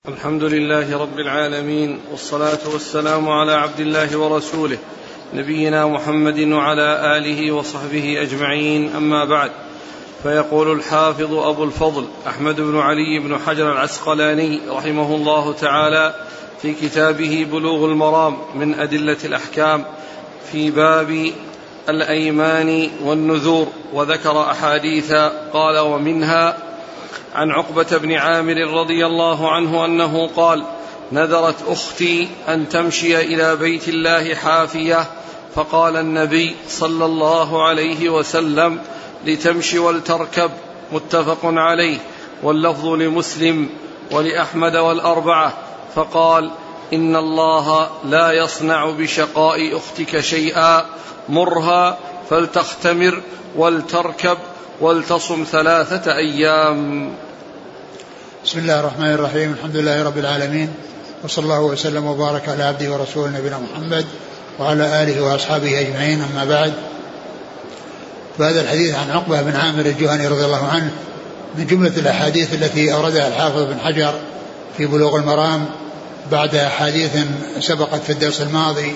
الحمد لله رب العالمين، والصلاة والسلام على عبد الله ورسوله نبينا محمد وعلى آله وصحبه أجمعين، أما بعد. فيقول الحافظ أبو الفضل أحمد بن علي بن حجر العسقلاني رحمه الله تعالى في كتابه بلوغ المرام من أدلة الأحكام في باب الأيمان والنذور، وذكر أحاديث قال: ومنها عن عقبة بن عامر رضي الله عنه أنه قال: نذرت أختي أن تمشي إلى بيت الله حافية، فقال النبي صلى الله عليه وسلم: لتمشي ولتركب. متفق عليه، واللفظ لمسلم ولأحمد والأربعة. فقال: إن الله لا يصنع بشقاء أختك شيئا، مرها فلتختمر ولتركب ولتصم 3 أيام. بسم الله الرحمن الرحيم. الحمد لله رب العالمين، وصلى الله وسلم وبارك على عبده ورسوله نبينا محمد وعلى آله وأصحابه أجمعين، أما بعد. فهذا الحديث عن عقبة بن عامر الجهني رضي الله عنه من جملة الأحاديث التي أوردها الحافظ بن حجر في بلوغ المرام بعد أحاديث سبقت في الدرس الماضي،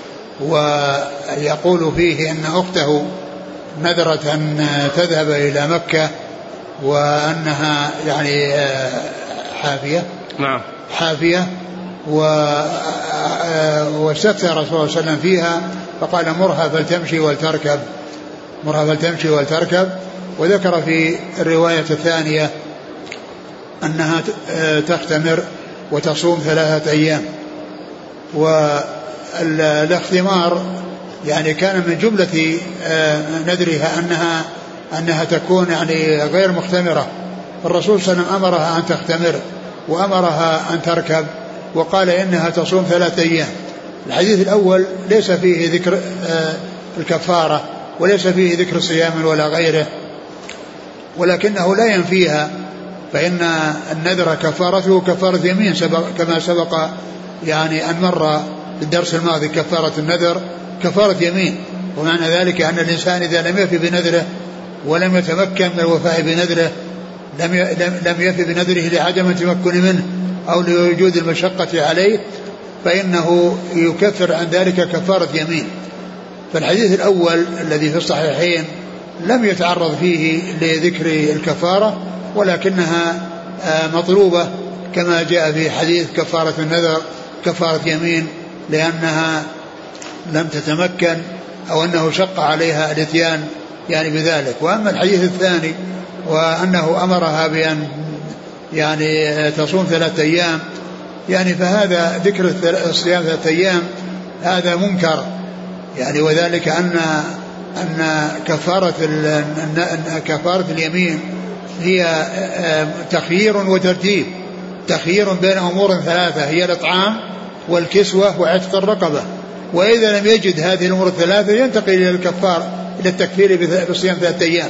ويقول فيه أن أخته نذرت أن تذهب إلى مكة وأنها يعني حافية. نعم، حافية. واستفتى رسول الله صلى الله عليه وسلم فيها فقال: مرها فلتمشي ولتركب. مرها فلتمشي ولتركب. وذكر في الرواية الثانية أنها تختمر وتصوم 3 أيام. والاختمار يعني كان من جملة نذرها أنها تكون يعني غير مختمرة. الرسول صلى الله عليه وسلم أمرها أن تختمر وأمرها أن تركب، وقال إنها تصوم 3 أيام. الحديث الأول ليس فيه ذكر الكفارة وليس فيه ذكر صيام ولا غيره، ولكنه لا ينفيها، فإن النذر كفارته كفارة يمين كما سبق يعني أن مر بالدرس الماضي. كفارة النذر كفارة يمين، ومعنى ذلك أن الإنسان إذا لم يفي بنذره ولم يتمكن من الوفاء بنذره، لم يفي بنذره لعدم التمكن منه أو لوجود المشقة عليه، فإنه يكفر عن ذلك كفارة يمين. فالحديث الأول الذي في الصحيحين لم يتعرض فيه لذكر الكفارة، ولكنها مطلوبة كما جاء في حديث كفارة النذر كفارة يمين، لأنها لم تتمكن أو أنه شق عليها الاتيان يعني بذلك. وأما الحديث الثاني وأنه أمرها بأن يعني تصوم 3 أيام، يعني فهذا ذكر الصيام 3 أيام هذا منكر يعني، وذلك أن كفارة اليمين هي تخيير وترتيب، تخيير بين أمور 3، هي الإطعام والكسوة وعتق الرقبة. وإذا لم يجد هذه الأمور 3 ينتقل إلى الكفار، إلى التكفير بصيام 3 أيام.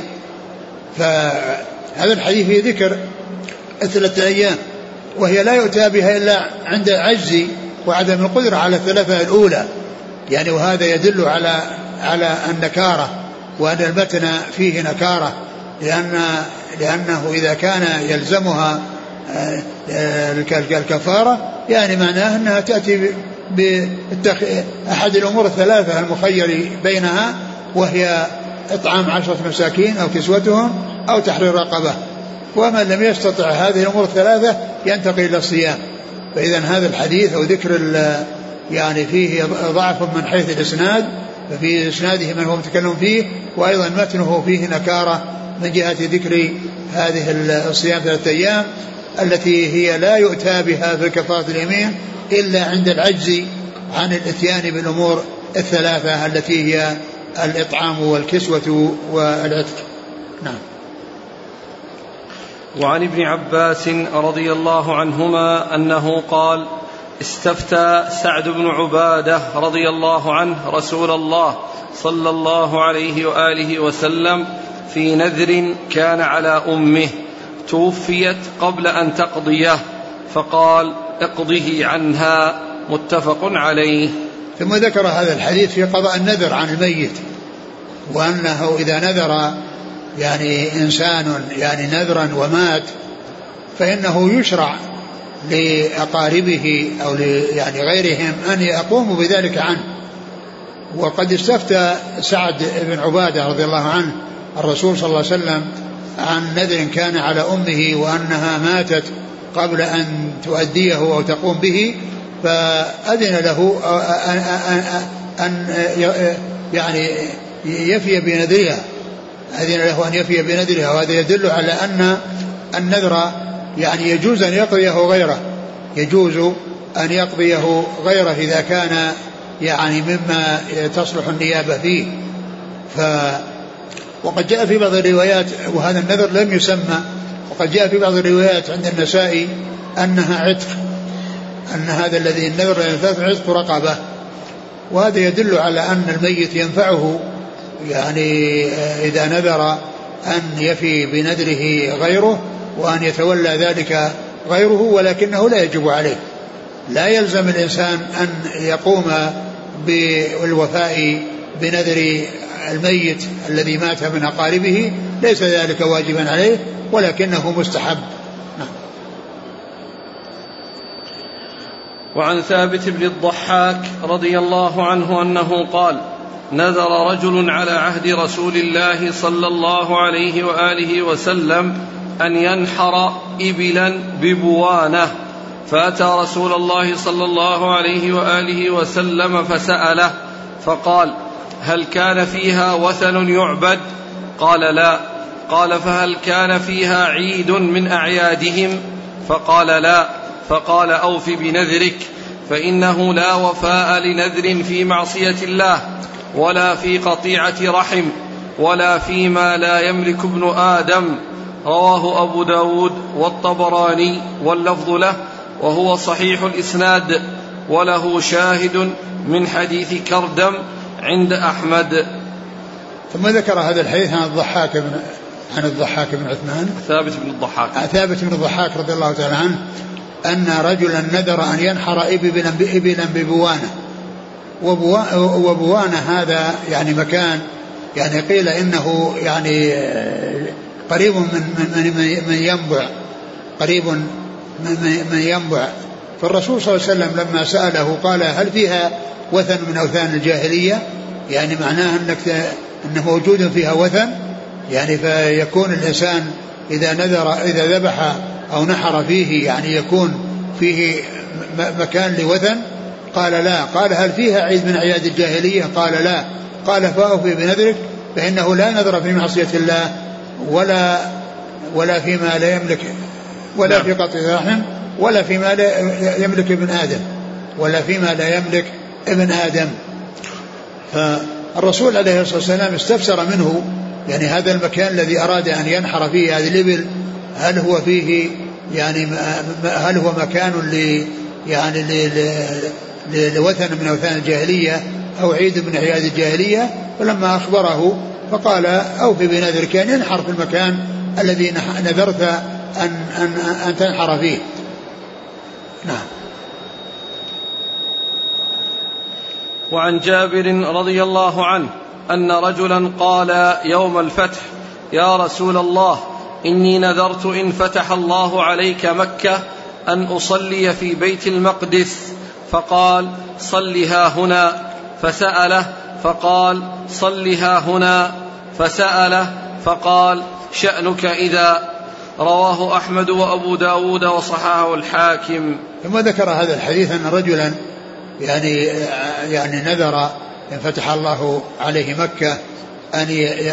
فهذا الحديث فيه ذكر 3 أيام، وهي لا يؤتى بها إلا عند عجز وعدم القدرة على 3 الأولى يعني. وهذا يدل على النكارة، وأن المتن فيه نكارة، لأنه إذا كان يلزمها الكفارة يعني معناه أنها تأتي بأحد الأمور 3 المخير بينها، وهي إطعام 10 مساكين أو كسوتهم أو تحرير رقبة. ومن لم يستطع هذه الأمور 3 ينتقل إلى الصيام. فإذا هذا الحديث أو ذكر يعني فيه ضعف من حيث الإسناد، ففي إسناده من هو متكلم فيه، وأيضا متنه فيه نكارة من جهة ذكر هذه الصيام 3 أيام التي هي لا يؤتى بها في كفارة اليمين إلا عند العجز عن الاتيان بالأمور 3 التي هي الإطعام والكسوة والعتق. نعم. وعن ابن عباس رضي الله عنهما أنه قال: استفتى سعد بن عبادة رضي الله عنه رسول الله صلى الله عليه وآله وسلم في نذر كان على أمه توفيت قبل أن تقضيه، فقال: اقضه عنها. متفق عليه. ثم ذكر هذا الحديث في قضاء النذر عن الميت، وأنه إذا نذر يعني إنسان يعني نذرا ومات فإنه يشرع لأقاربه أو يعني غيرهم أن يقوموا بذلك عنه. وقد استفتى سعد بن عبادة رضي الله عنه الرسول صلى الله عليه وسلم عن نذر كان على أمه وأنها ماتت قبل أن تؤديه أو تقوم به، فأذن له أن يعني يفي بنذرها، أذن له أن يفي بنذرها. وهذا يدل على أن النذر يعني يجوز أن يقضيه غيره، يجوز أن يقضيه غيره إذا كان يعني مما تصلح النيابة فيه. وقد جاء في بعض الروايات، وهذا النذر لم يسمى، وقد جاء في بعض الروايات عند النسائي أنها عتق، أن هذا الذي النذر عتق رقبة. وهذا يدل على أن الميت ينفعه يعني إذا نذر أن يفي بنذره غيره وأن يتولى ذلك غيره، ولكنه لا يجب عليه، لا يلزم الإنسان أن يقوم بالوفاء بنذر الميت الذي مات من أقاربه، ليس ذلك واجبا عليه ولكنه مستحب. وعن ثابت بن الضحاك رضي الله عنه أنه قال: نذر رجل على عهد رسول الله صلى الله عليه وآله وسلم أن ينحر إبلا ببوانة، فأتى رسول الله صلى الله عليه وآله وسلم فسأله فقال: هل كان فيها وثن يعبد؟ قال: لا. قال: فهل كان فيها عيد من أعيادهم؟ فقال: لا. فقال: أوف بنذرك، فإنه لا وفاء لنذر في معصية الله ولا في قطيعة رحم ولا فيما لا يملك ابن آدم. رواه أبو داود والطبراني واللفظ له، وهو صحيح الإسناد، وله شاهد من حديث كردم عند أحمد. ثم ذكر هذا الحديث عن الضحاك بن عثمان ثابت بن الضحاك رضي الله تعالى عنه أن رجلا نذر أن ينحر إبلا ببوانة. وبوانة هذا يعني مكان يعني قيل إنه يعني قريب من ينبع، قريب من ينبع. فالرسول صلى الله عليه وسلم لما سأله قال: هل فيها وثن من أوثان الجاهلية؟ يعني معناه أنه موجود فيها وثن، يعني فيكون الإنسان إذا ذبح أو نحر فيه يعني يكون فيه مكان لوثن. قال: لا. قال: هل فيها عيد من أعياد الجاهلية؟ قال: لا. قال: فأوفي بنذرك، فإنه لا نذر في معصية الله ولا فيما لا يملك، ولا في قطع رحم، ولا فيما لا يملك ابن آدم، ولا فيما لا يملك ابن آدم. فالرسول عليه الصلاة والسلام استفسر منه يعني هذا المكان الذي أراد أن ينحر فيه هذه الإبل، هل هو فيه يعني هل هو مكان لوثن من أوثان الجاهلية أو عيد من أعياد الجاهلية؟ فلما أخبره فقال: أوفي بنذرك، أن ينحر في المكان الذي نذرت أن تنحر فيه. نعم. وعن جابر رضي الله عنه أن رجلا قال يوم الفتح: يا رسول الله، إني نذرت إن فتح الله عليك مكة أن أصلي في بيت المقدس، فقال: صلها هنا. فسأله فقال: صلها هنا. فسأله فقال: شأنك إذا. رواه أحمد وأبو داود وصححه الحاكم. ثم ذكر هذا الحديث أن رجلا يعني نذر إن فتح الله عليه مكة أن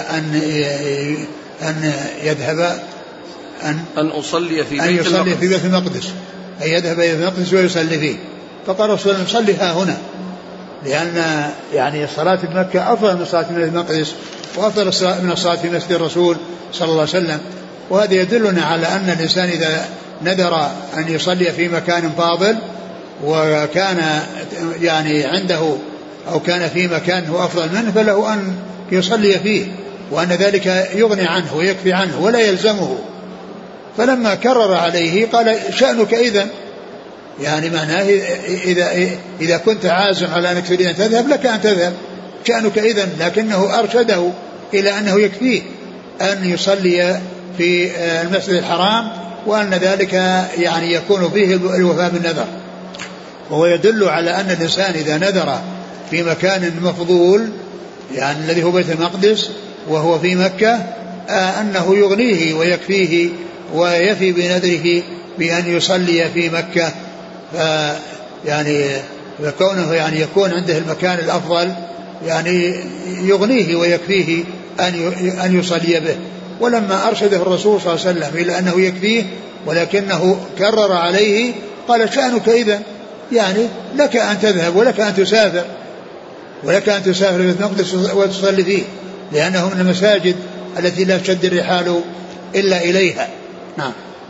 يذهب أن أصلي في بيت المقدس، أن يذهب إلى المقدس ويصلي فيه. فقال رسول الله: صلها هنا، لأن يعني الصلاة في مكة أفضل من الصلاة في المقدس وأفضل من الصلاة في مسجد الرسول صلى الله عليه وسلم. وهذا يدلنا على أن الإنسان إذا نذر أن يصلي في مكان فاضل وكان يعني عنده أو كان في مكان هو أفضل منه فله أن يصلي فيه، وأن ذلك يغني عنه ويكفي عنه ولا يلزمه. فلما كرر عليه قال: شأنك إذن، يعني معناه إذا كنت عازم على أنك تريد أن تذهب لك أن تذهب، شأنك إذن. لكنه أرشده إلى أنه يكفيه أن يصلي في المسجد الحرام وأن ذلك يعني يكون فيه الوفاء بالنذر. وهو يدل على أن الإنسان إذا نذر في مكان مفضول يعني الذي هو بيت المقدس وهو في مكة أنه يغنيه ويكفيه ويفي بنذره بأن يصلي في مكة. يعني فكونه يعني يكون عنده المكان الأفضل يعني يغنيه ويكفيه أن يصلي به. ولما أرشده الرسول صلى الله عليه وسلم إلى أنه يكفيه ولكنه كرر عليه قال شأنك إذن يعني لك أن تذهب ولك أن تسافر في المقدس وتصلي فيه لأنه من المساجد التي لا تشد الرحال إلا إليها. نعم.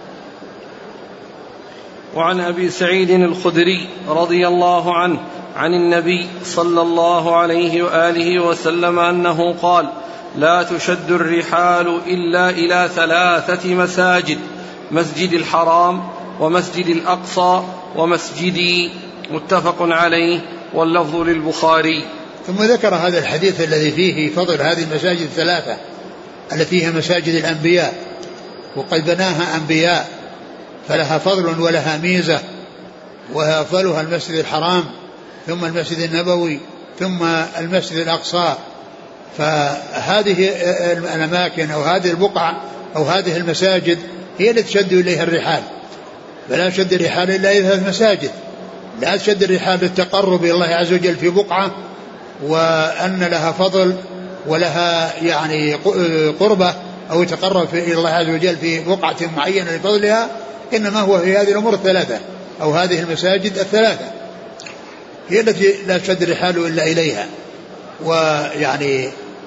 وعن أبي سعيد الخدري رضي الله عنه عن النبي صلى الله عليه وآله وسلم أنه قال لا تشد الرحال إلا إلى 3 مساجد مسجد الحرام ومسجد الأقصى ومسجدي متفق عليه واللفظ للبخاري. ثم ذكر هذا الحديث الذي فيه فضل هذه المساجد 3 التي هي مساجد الأنبياء وقد بناها أنبياء فلها فضل ولها ميزة وأفضلها المسجد الحرام ثم المسجد النبوي ثم المسجد الأقصى. فهذه الأماكن أو هذه البقع أو هذه المساجد هي التي تشد إليها الرحال. فلا تشد الرحال إلا إلى 3 مساجد. لا تشد الرحال للتقرب إلى الله عز وجل في بقعة وأن لها فضل ولها يعني قربة أو يتقرب إلى الله عز وجل في بقعة معينة لفضلها، إنما هو في هذه الأمور 3 أو هذه المساجد 3 هي التي لا تشد الرحال إلا إليها. ويعني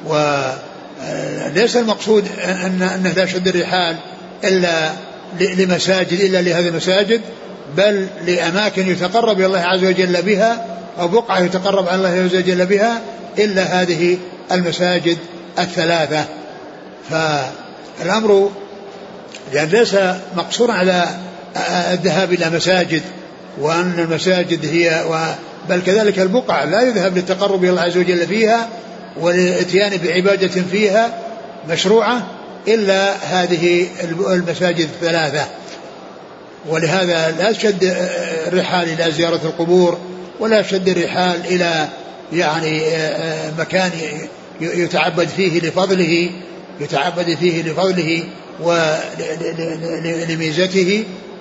وليس المقصود أنه لا تشد الرحال إلا لمساجد إلا لهذه المساجد، بل لأماكن يتقرب إلى الله عز وجل بها أو بقعة يتقرب على الله عز وجل بها إلا هذه المساجد 3. فالأمر يعني ليس مقصورا على الذهاب إلى مساجد وأن المساجد هي بل كذلك البقع لا يذهب للتقرب إلى الله عز وجل فيها والاتيان بعبادة فيها مشروعة إلا هذه المساجد 3. ولهذا لا تشد الرحال إلى زيارة القبور ولا تشد الرحال إلى يعني مكان يتعبد فيه لفضله ولميزته،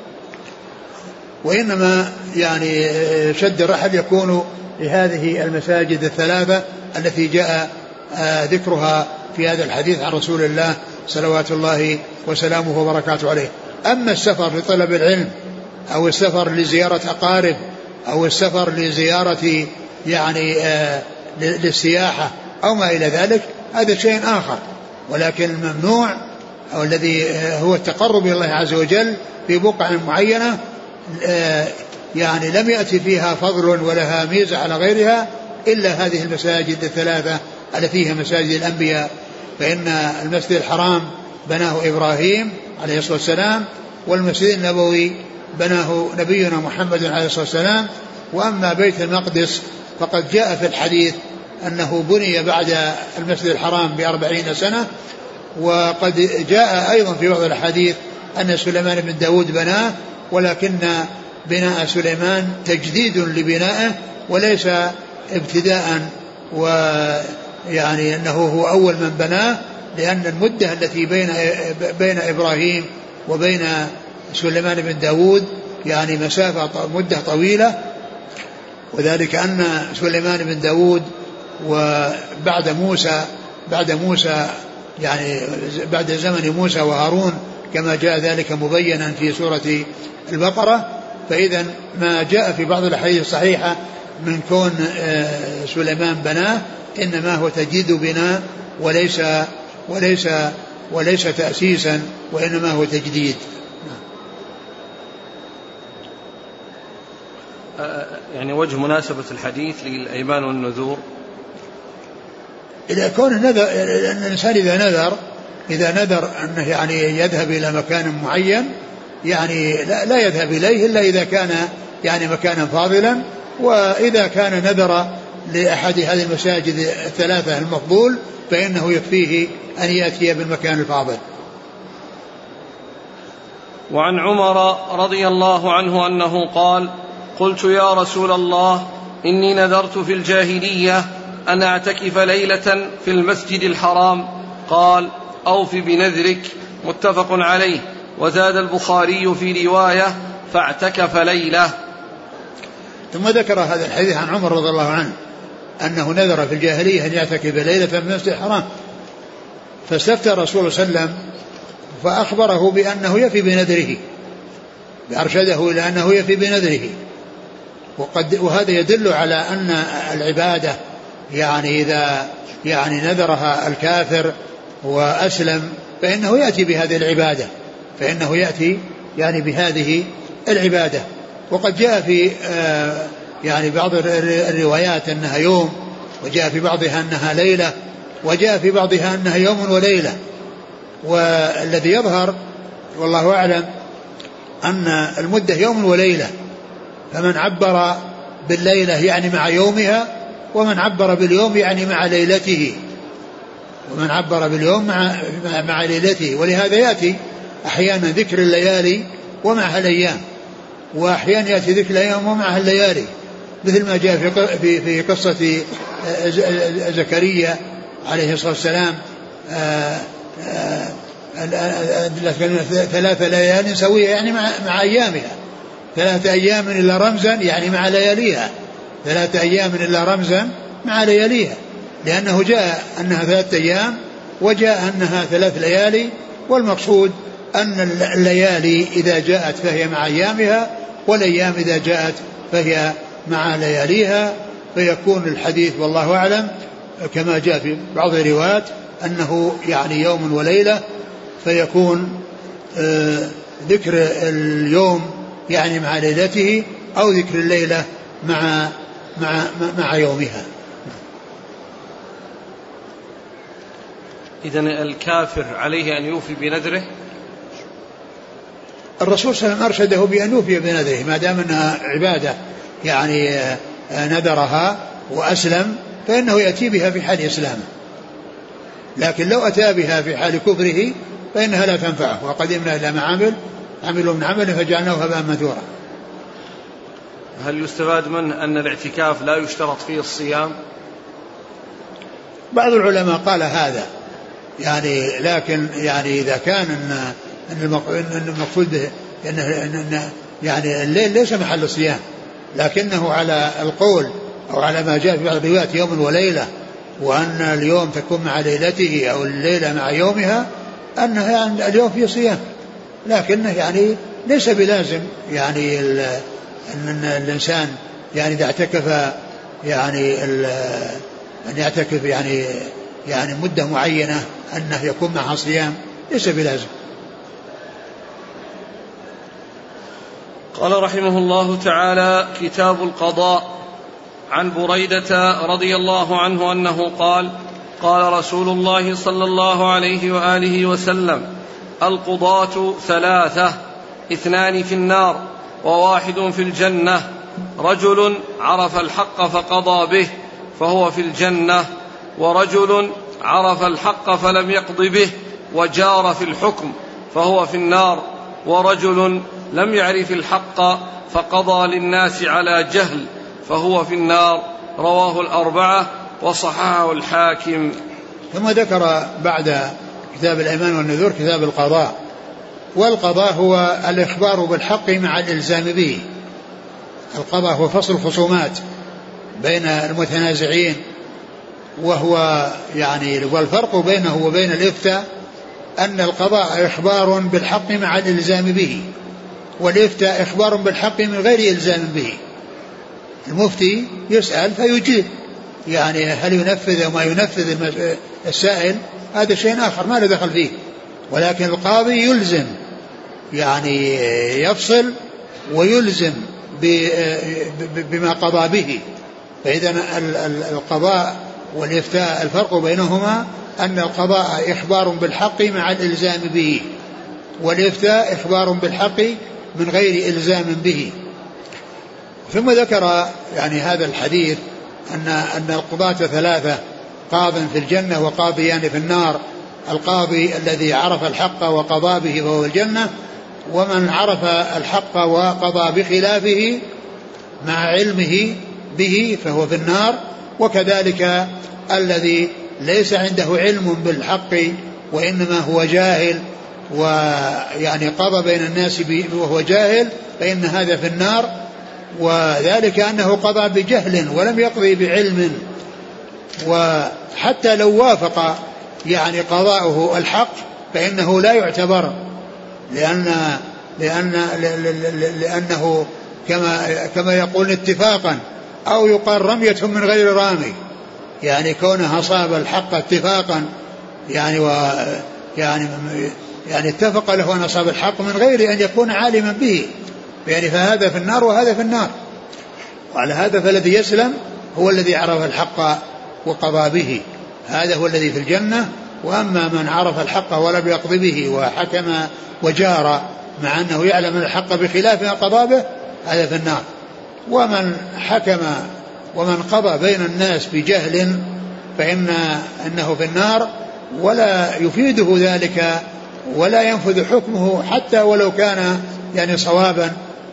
وإنما يعني شد الرحل يكون لهذه المساجد 3 التي جاء ذكرها في هذا الحديث عن رسول الله صلوات الله وسلامه وبركاته عليه. أما السفر لطلب العلم أو السفر لزيارة أقارب أو السفر لزيارة يعني للسياحة أو ما إلى ذلك هذا شيء آخر، ولكن الممنوع أو الذي هو التقرب إلى الله عز وجل في بقعة معينة يعني لم يأتي فيها فضل ولها ميزة على غيرها إلا هذه المساجد 3 التي هي مساجد الأنبياء. فإن المسجد الحرام بناه إبراهيم عليه الصلاة والسلام والمسجد النبوي بناه نبينا محمد عليه الصلاة والسلام. وأما بيت المقدس فقد جاء في الحديث أنه بني بعد المسجد الحرام ب40 سنة، وقد جاء أيضا في بعض الحديث أن سليمان بن داود بناه، ولكن بناء سليمان تجديد لبنائه وليس ابتداء، ويعني أنه هو أول من بناه، لأن المدة التي بين إبراهيم وبين سليمان بن داود يعني مدة طويلة، وذلك أن سليمان بن داود وبعد موسى يعني بعد زمن موسى وهارون كما جاء ذلك مبينا في سورة البقرة. فإذا ما جاء في بعض الأحاديث الصحيحة من كون سليمان بناه إنما هو تجديد بناء وليس تأسيسا، وإنما هو تجديد. يعني وجه مناسبة الحديث للأيمان والنذور إذا كون الإنسان إذا نذر أنه يعني يذهب إلى مكان معين يعني لا يذهب إليه إلا إذا كان يعني مكانا فاضلا، وإذا كان نذر لأحد هذه المساجد 3 المفضول فإنه يكفيه أن يأتي بالمكان الفاضل. وعن عمر رضي الله عنه أنه قال: قلت يا رسول الله إني نذرت في الجاهلية أن أعتكف ليلة في المسجد الحرام. قال: أوف بنذرك. متفق عليه. وزاد البخاري في رواية: فاعتكف ليلة. ثم ذكر هذا الحديث عن عمر رضي الله عنه أنه نذر في الجاهلية أن يعتكف ليلة في المسجد الحرام، فاستفتى الرسول صلى الله عليه وسلم فأخبره بأنه يفي بنذره، أرشده إلى أنه يفي بنذره. وهذا يدل على أن العبادة يعني إذا يعني نذرها الكافر وأسلم فإنه يأتي بهذه العبادة، فإنه يأتي يعني بهذه العبادة. وقد جاء في يعني بعض الروايات أنها يوم، وجاء في بعضها أنها ليلة، وجاء في بعضها أنها يوم وليلة. والذي يظهر والله أعلم أن المدة يوم وليلة، فمن عبر بالليلة يعني مع يومها، ومن عبر باليوم يعني مع ليلته، ومن عبر باليوم مع ليلته. ولهذا يأتي أحيانا ذكر الليالي ومعها الأيام، وأحيانا يأتي ذكر الأيام ومعها الليالي، مثل ما جاء في قصة زكريا عليه الصلاة والسلام 3 ليال سوية يعني مع أيامها، 3 أيام إلا رمزا يعني مع لياليها، 3 أيام إلا رمزا مع لياليها، لأنه جاء أنها 3 أيام وجاء أنها 3 ليالي. والمقصود أن الليالي إذا جاءت فهي مع أيامها، والأيام إذا جاءت فهي مع لياليها، فيكون الحديث والله أعلم كما جاء في بعض الروايات أنه يعني يوم وليلة، فيكون ذكر اليوم يعني مع ليلته، أو ذكر الليلة مع يومها. إذن الكافر عليه أن يوفي بنذره؟ الرسول صلى الله عليه وسلم أرشده بأن يوفي بنذره ما دام أنها عبادة يعني نذرها وأسلم، فإنه يأتي بها في حال إسلامه. لكن لو أتى بها في حال كفره فإنها لا تنفعه. وقدمنا إلى ما عملوا من عمل فجعلناه هباء منثورا. هل يستفاد منه أن الاعتكاف لا يشترط فيه الصيام؟ بعض العلماء قال هذا يعني، لكن يعني إذا كان أن المقصود أن يعني الليل ليس محل صيام، لكنه على القول أو على ما جاء في بعض الروايات يوم وليلة، وأن اليوم تكون مع ليلته أو الليلة مع يومها، أنه يعني اليوم فيه صيام، لكنه يعني ليس بلازم يعني أن الإنسان يعني إذا اعتكف يعني أن يعتكف يعني مدة معينة أنه يكون معها صيام، ليس بلازم. قال رحمه الله تعالى: كتاب القضاء. عن بريدة رضي الله عنه أنه قال: قال رسول الله صلى الله عليه وآله وسلم: القضاة 3، 2 في النار و1 في الجنة، رجل عرف الحق فقضى به فهو في الجنة، ورجل عرف الحق فلم يقض به وجار في الحكم فهو في النار، ورجل لم يعرف الحق فقضى للناس على جهل فهو في النار. رواه الأربعة وصححه الحاكم. ثم ذكر بعد كتاب الأيمان والنذور كتاب القضاء. والقضاء هو الإخبار بالحق مع الإلزام به. القضاء هو فصل الخصومات بين المتنازعين، وهو يعني والفرق بينه وبين الإفتاء أن القضاء إخبار بالحق مع الإلزام به، والإفتاء إخبار بالحق من غير إلزام به. المفتي يسأل فيجيب، يعني هل ينفذ أو ما ينفذ السائل هذا شيء آخر ما له دخل فيه، ولكن القاضي يلزم يعني يفصل ويلزم بما قضى به. فإذا القضاء والإفتاء الفرق بينهما أن القضاء إخبار بالحق مع الإلزام به، والإفتاء إخبار بالحق من غير إلزام به. ثم ذكر يعني هذا الحديث أن القضاة 3، قاض في الجنة وقاضيان في النار. القاضي الذي عرف الحق وقضى به فهو الجنة، ومن عرف الحق وقضى بخلافه مع علمه به فهو في النار، وكذلك الذي ليس عنده علم بالحق وإنما هو جاهل ويعني قضى بين الناس وهو جاهل فإن هذا في النار، وذلك أنه قضى بجهل ولم يقضي بعلم. وحتى لو وافق يعني قضاؤه الحق فإنه لا يعتبر، لأنه كما يقول اتفاقا أو يقال رمية من غير رامي، يعني كونه أصاب الحق اتفاقا يعني اتفق له أن أصاب الحق من غير أن يكون عالما به، يعني فهذا في النار وهذا في النار. وعلى هذا فالذي يسلم هو الذي عرف الحق وقضى به، هذا هو الذي في الجنة. وأما من عرف الحق ولم يقض به وحكم وجار مع أنه يعلم الحق بخلاف ما قضى به هذا في النار. ومن حكم ومن قضى بين الناس بجهل فإنه في النار، ولا يفيده ذلك ولا ينفذ حكمه حتى ولو كان يعني صوابا،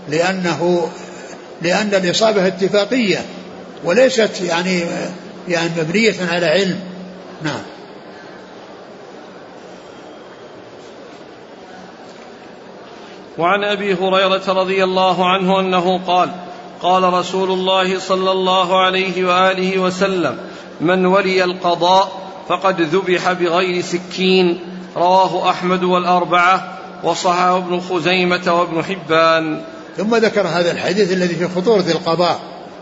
لأن الإصابة اتفاقية وليست يعني مبنية على علم. نعم. وعن أبي هريرة رضي الله عنه أنه قال: قال رسول الله صلى الله عليه وآله وسلم: من ولي القضاء فقد ذبح بغير سكين. رواه أحمد والأربعة وصححه ابن خزيمة وابن حبان. ثم ذكر هذا الحديث الذي في خطورة القضاء،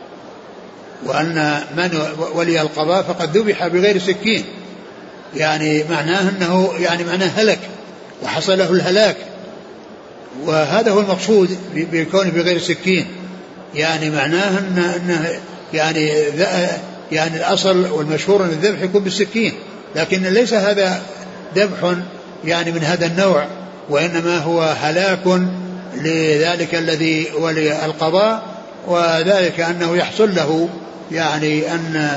وأن من ولي القضاء فقد ذبح بغير سكين، يعني معناه أنه معناه هلك وحصل له الهلاك، وهذا هو المقصود بكونه بغير سكين، يعني معناه أنه يعني الأصل والمشهور أن الذبح يكون بالسكين، لكن ليس هذا ذبح يعني من هذا النوع، وإنما هو هلاك لذلك الذي ولي القضاء، وذلك أنه يحصل له يعني أن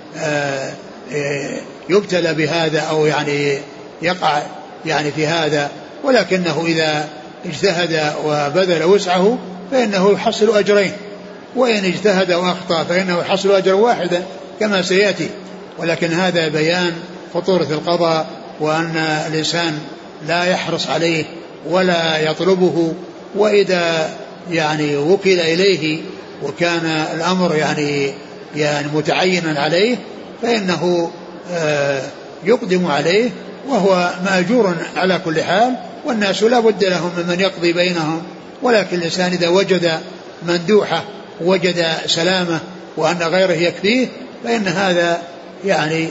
يبتلى بهذا أو يعني يقع يعني في هذا، ولكنه إذا اجتهد وبذل وسعه فإنه يحصل أجرين، وإن اجتهد وأخطأ فإنه يحصل أجر واحدا كما سيأتي. ولكن هذا بيان خطورة القضاء، وأن الإنسان لا يحرص عليه ولا يطلبه، وإذا يعني وكل إليه وكان الأمر يعني متعينا عليه فإنه يقدم عليه وهو مأجور على كل حال، والناس لا بد لهم من يقضي بينهم، ولكن الإنسان إذا وجد مندوحة وجد سلامة وأن غيره يكفيه فإن هذا يعني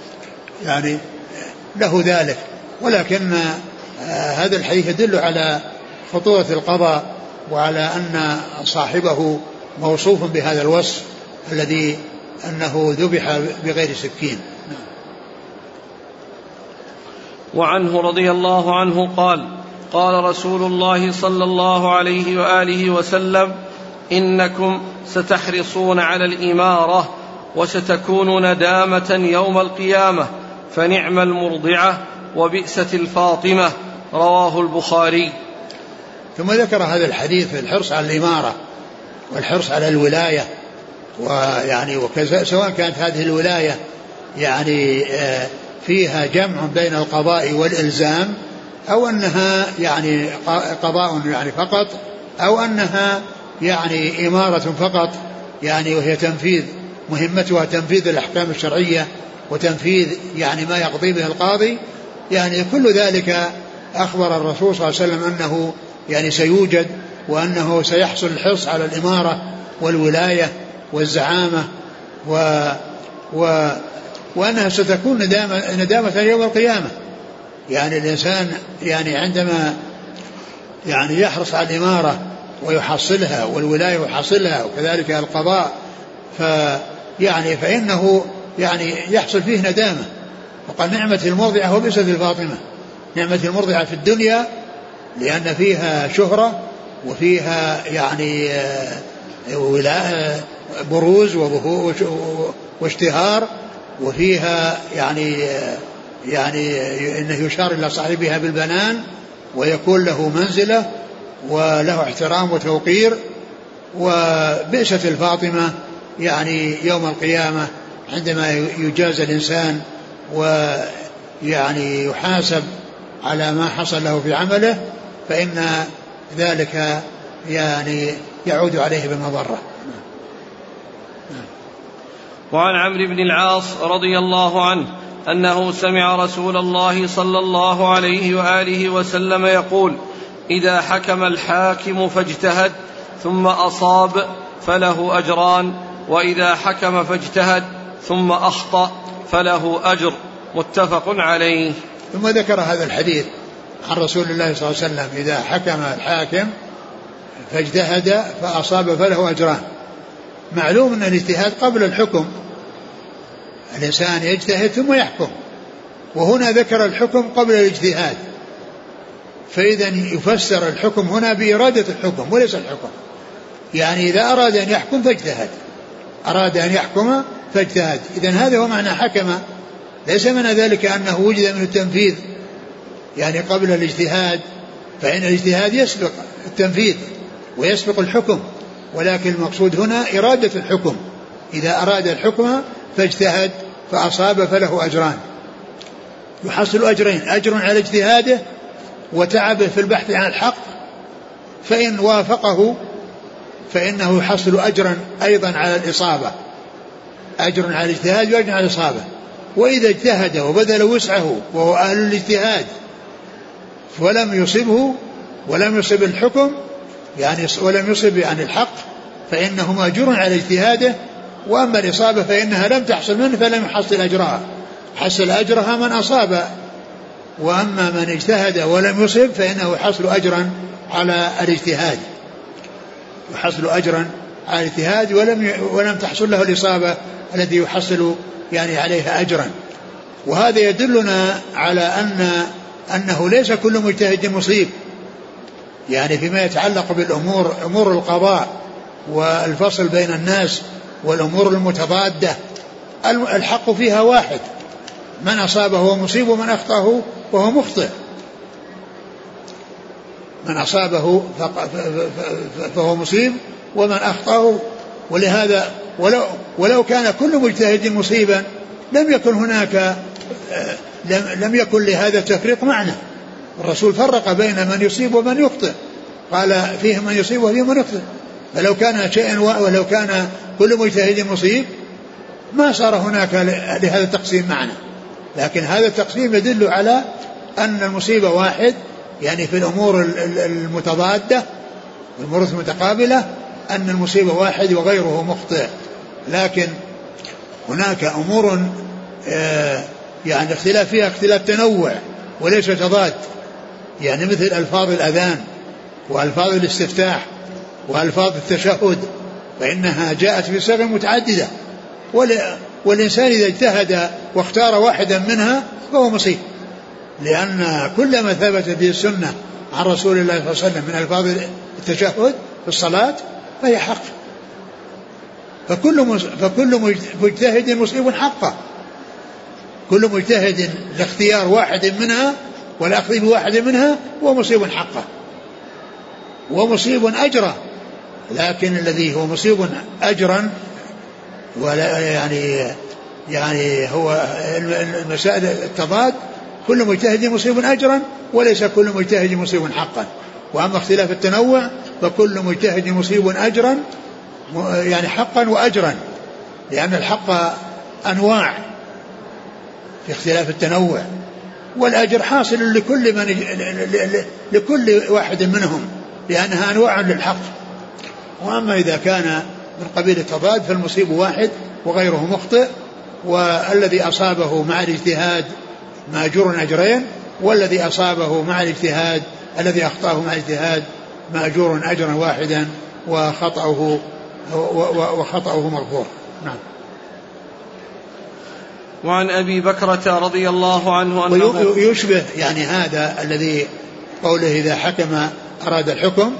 له ذلك. ولكن هذا الحديث يدل على خطورة القضاء، وعلى أن صاحبه موصوف بهذا الوصف الذي أنه ذبح بغير سكين. وعنه رضي الله عنه قال: قال رسول الله صلى الله عليه وآله وسلم: إنكم ستحرصون على الإمارة وستكون ندامة يوم القيامة، فنعم المرضعة وبئست الفاطمة. رواه البخاري. ثم ذكر هذا الحديث في الحرص على الإمارة والحرص على الولاية، ويعني سواء كانت هذه الولاية يعني فيها جمع بين القضاء والإلزام، أو أنها يعني قضاء يعني فقط، أو أنها يعني إمارة فقط، يعني وهي تنفيذ، مهمتها تنفيذ الأحكام الشرعية وتنفيذ يعني ما يقضي به القاضي. يعني كل ذلك أخبر الرسول صلى الله عليه وسلم أنه يعني سيوجد، وأنه سيحصل الحرص على الإمارة والولاية والزعامة وأنها ستكون ندامة يوم القيامة. يعني الإنسان يعني عندما يعني يحرص على الإمارة ويحصلها والولاية ويحصلها وكذلك القضاء فإنه يعني يحصل فيه ندامة. وقال: نعمة المرضعة وبئست الفاطمة. نعمة المرضعة في الدنيا لأن فيها شهرة وفيها يعني بروز واشتهار، وفيها يعني إنه يشار إلى صاحبها بالبنان ويكون له منزلة، وله احترام وتوقير. وبئست الفاطمة يعني يوم القيامة عندما يجازى الإنسان ويعني يحاسب على ما حصل له في عمله، فإن ذلك يعني يعود عليه بمضرة. وعن عمرو بن العاص رضي الله عنه أنه سمع رسول الله صلى الله عليه وآله وسلم يقول: إذا حكم الحاكم فاجتهد ثم أصاب فله أجران، وإذا حكم فاجتهد ثم أخطأ فله أجر. متفق عليه. ثم ذكر هذا الحديث عن رسول الله صلى الله عليه وسلم: إذا حكم الحاكم فاجتهد فأصاب فله أجران. معلوم أن الاجتهاد قبل الحكم، الإنسان يجتهد ثم يحكم، وهنا ذكر الحكم قبل الاجتهاد، فإذا يفسر الحكم هنا بإرادة الحكم وليس الحكم. يعني إذا أراد أن يحكم فاجتهد، أراد أن يحكم فاجتهد، إذن هذا هو معنى حكم. ليس من ذلك أنه وجد من التنفيذ يعني قبل الاجتهاد، فإن الاجتهاد يسبق التنفيذ ويسبق الحكم، ولكن المقصود هنا إرادة الحكم. إذا أراد الحكم فاجتهد فأصاب فله أجران، يحصل أجرين: أجر على اجتهاده وتعبه في البحث عن الحق، فإن وافقه فإنه يحصل أجرا أيضا على الإصابة، أجر على الاجتهاد وأجر على الإصابة. وإذا اجتهد وبذل وسعه وهو أهل الاجتهاد ولم يصبه ولم يصب الحكم يعني ولم يصب عن الحق، فإنه مأجور على اجتهاده. وأما الإصابة فإنها لم تحصل منه فلم يحصل أجرها، حصل أجرها من أصاب. وأما من اجتهد ولم يصب فإنه يحصل أجرا على الاجتهاد، يحصل أجرا على الاجتهاد ولم تحصل له الإصابة الذي يحصل يعني عليها أجرا. وهذا يدلنا على أنه ليس كل مجتهد مصيب، يعني فيما يتعلق بالأمور، أمور القضاء والفصل بين الناس والأمور المتضادة، الحق فيها واحد: من أصابه هو مصيب ومن أخطأه وهو مخطئ. من أصابه فهو مصيب ومن أخطأه. ولهذا ولو كان كل مجتهد مصيبا لم يكن لهذا تفريق معنى. الرسول فرق بين من يصيب ومن يخطئ، قال فيه من يصيب وفيه من يخطئ. فلو كان شيئا ولو كان كل مجتهد مصيب ما صار هناك لهذا التقسيم معنى. لكن هذا التقسيم يدل على أن المصيبة واحد، يعني في الأمور المتضادة والأمور المتقابلة أن المصيبة واحد وغيره مخطئ. لكن هناك أمور يعني اختلاف فيها اختلاف تنوع وليس تضاد، يعني مثل ألفاظ الأذان وألفاظ الاستفتاح وألفاظ التشهد، فإنها جاءت في صيغ متعددة، والإنسان إذا اجتهد واختار واحدا منها فهو مصيب، لأن كل ما ثبت به السنة عن رسول الله صلى الله عليه وسلم من ألفاظ التشهد في الصلاة فهي حق. فكل مجتهد مصيب حقه، كل مجتهد لاختيار واحد منها والأخذ بواحد منها هو مصيب حقه ومصيب أجره. لكن الذي هو مصيب أجرا ولا يعني هو المسائل التضاد، كل مجتهد مصيب أجرا وليس كل مجتهد مصيب حقا. وأما اختلاف التنوع فكل مجتهد مصيب أجرا يعني حقا وأجرا، لأن الحق أنواع في اختلاف التنوع، والأجر حاصل لكل واحد منهم لأنها أنواع للحق. وأما إذا كان من قبيل التضاد فالمصيب واحد وغيره مخطئ، والذي أصابه مع الاجتهاد مأجور أجرين، والذي أصابه مع الاجتهاد الذي أخطأه مع الاجتهاد مأجور أجرا واحدا وخطأه مغفور. نعم. وعن أبي بكرة رضي الله عنه أنه يشبه يعني هذا الذي قوله إذا حكم أراد الحكم،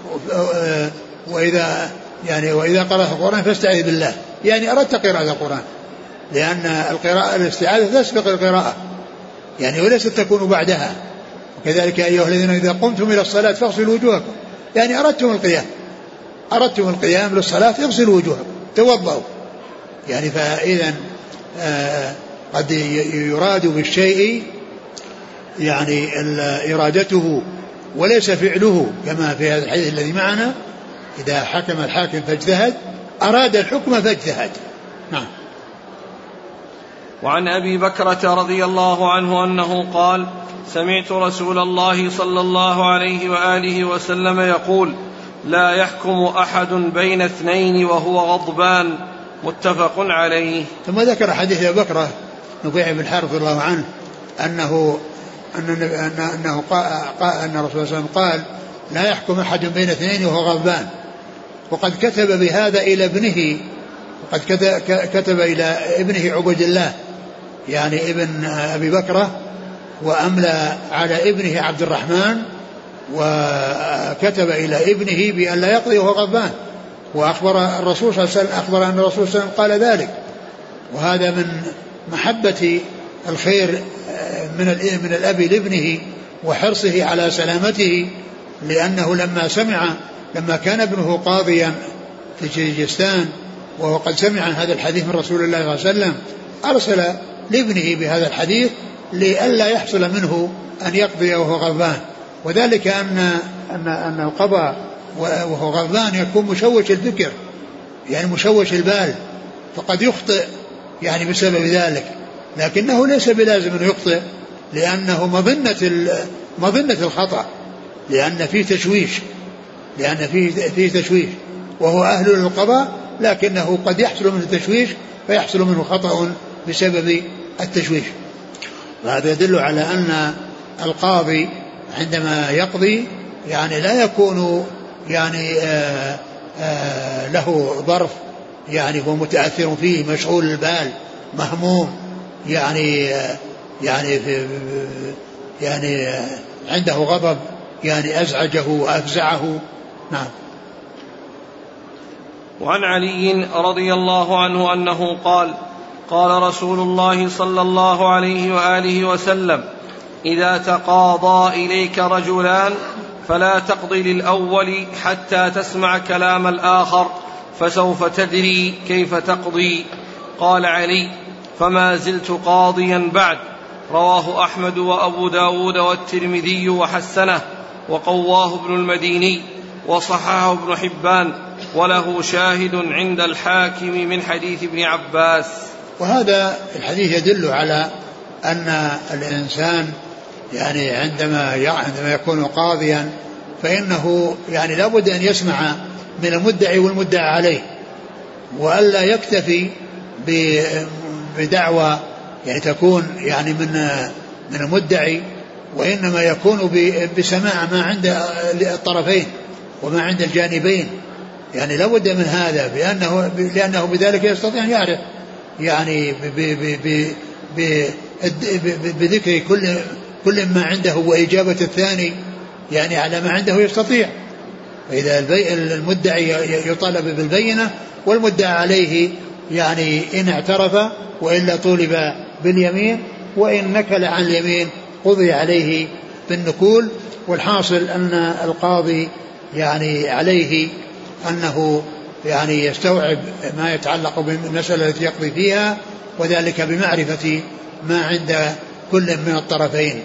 وإذا قرأت القرآن فاستعذ بالله، يعني أردت قراءة القرآن، لأن القراءة الاستعاذة تسبق القراءة يعني وليست تكون بعدها. وكذلك أيها الذين إذا قمتم إلى الصلاة فاغسلوا وجوهكم يعني أردتم القيام للصلاة اغسلوا وجوهكم توضأوا. يعني فإذا قد يراد بالشيء يعني إرادته وليس فعله، كما في هذا الحديث الذي معنا: إذا حكم الحاكم فاجتهد أراد الحكم فاجتهد. نعم. وعن أبي بكرة رضي الله عنه أنه قال: سمعت رسول الله صلى الله عليه وآله وسلم يقول: لا يحكم أحد بين اثنين وهو غضبان. متفق عليه. ثم ذكر حديث أبي بكرة نفيع بن الحارث رضي الله عنه أن رسول الله صلى الله عليه وسلم قال: لا يحكم أحد بين اثنين وهو غضبان. وقد كتب بهذا إلى ابنه، وقد كتب إلى ابنه عبد الله يعني ابن أبي بكرة، وأملى على ابنه عبد الرحمن، وكتب إلى ابنه بأن لا يقضي وهو غضبان. وأخبر الرسول صلى الله عليه وسلم أن الرسول صلى الله عليه وسلم قال ذلك. وهذا من محبة الخير من الأب لابنه وحرصه على سلامته، لأنه لما كان ابنه قاضيا في كيرغيزستان وهو قد سمع عن هذا الحديث من رسول الله صلى الله عليه وسلم أرسل لابنه بهذا الحديث لئلا يحصل منه أن يقضي وهو غضبان. وذلك أن القضاء وهو غضبان يكون مشوش الفكر، يعني مشوش البال، فقد يخطئ يعني بسبب ذلك، لكنه ليس بلازم أن يخطئ، لأنه مظنة الخطأ، لأن فيه تشويش وهو أهل للقضاء، لكنه قد يحصل منه تشويش فيحصل منه خطأ بسبب التشويش. وهذا يدل على أن القاضي عندما يقضي يعني لا يكون يعني له ظرف يعني هو متأثر فيه، مشغول البال، مهموم، يعني عنده غضب يعني أزعجه وأفزعه. نعم. وعن علي رضي الله عنه أنه قال: قال رسول الله صلى الله عليه وآله وسلم: إذا تقاضى إليك رجلان فلا تقضي للأول حتى تسمع كلام الآخر، فسوف تدري كيف تقضي. قال علي: فما زلت قاضيا بعد. رواه أحمد وأبو داود والترمذي وحسنه، وقواه ابن المديني، وصححه ابن حبان، وله شاهد عند الحاكم من حديث ابن عباس. وهذا الحديث يدل على أن الإنسان يعني عندما يكون قاضيا فإنه يعني لابد أن يسمع من المدعي والمدعى عليه، وألا يكتفي بدعوى يعني تكون يعني من المدعي، وإنما يكون بسماع ما عند الطرفين وما عند الجانبين. يعني لابد من هذا، لأنه بذلك يستطيع أن يعرف يعني بذكر كل ما عنده وإجابة الثاني يعني على ما عنده يستطيع. فإذا المدعي يطالب بالبينة والمدعى عليه يعني إن اعترف وإلا طولب باليمين، وإن نكل عن اليمين قضي عليه بالنكول. والحاصل أن القاضي يعني عليه أنه يعني يستوعب ما يتعلق بالمسألة التي يقضي فيها، وذلك بمعرفة ما عند كل من الطرفين.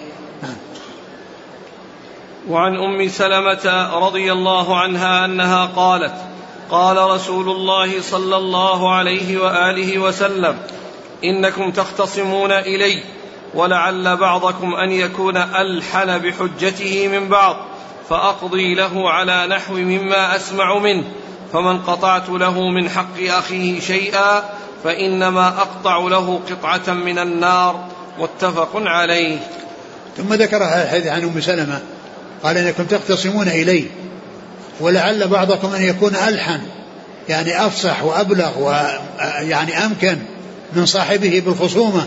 وعن أم سلمة رضي الله عنها أنها قالت: قال رسول الله صلى الله عليه وآله وسلم: إنكم تختصمون إلي، ولعل بعضكم أن يكون ألحن بحجته من بعض، فأقضي له على نحو مما أسمع منه، فمن قطعت له من حق أخيه شيئا فإنما أقطع له قطعة من النار. متفق عليه. ثم ذكر هذا الحديث عن أم سلمة قال: إنكم تختصمون إلي، ولعل بعضكم أن يكون ألحن يعني أفصح وأبلغ ويعني أمكن من صاحبه بالخصومة،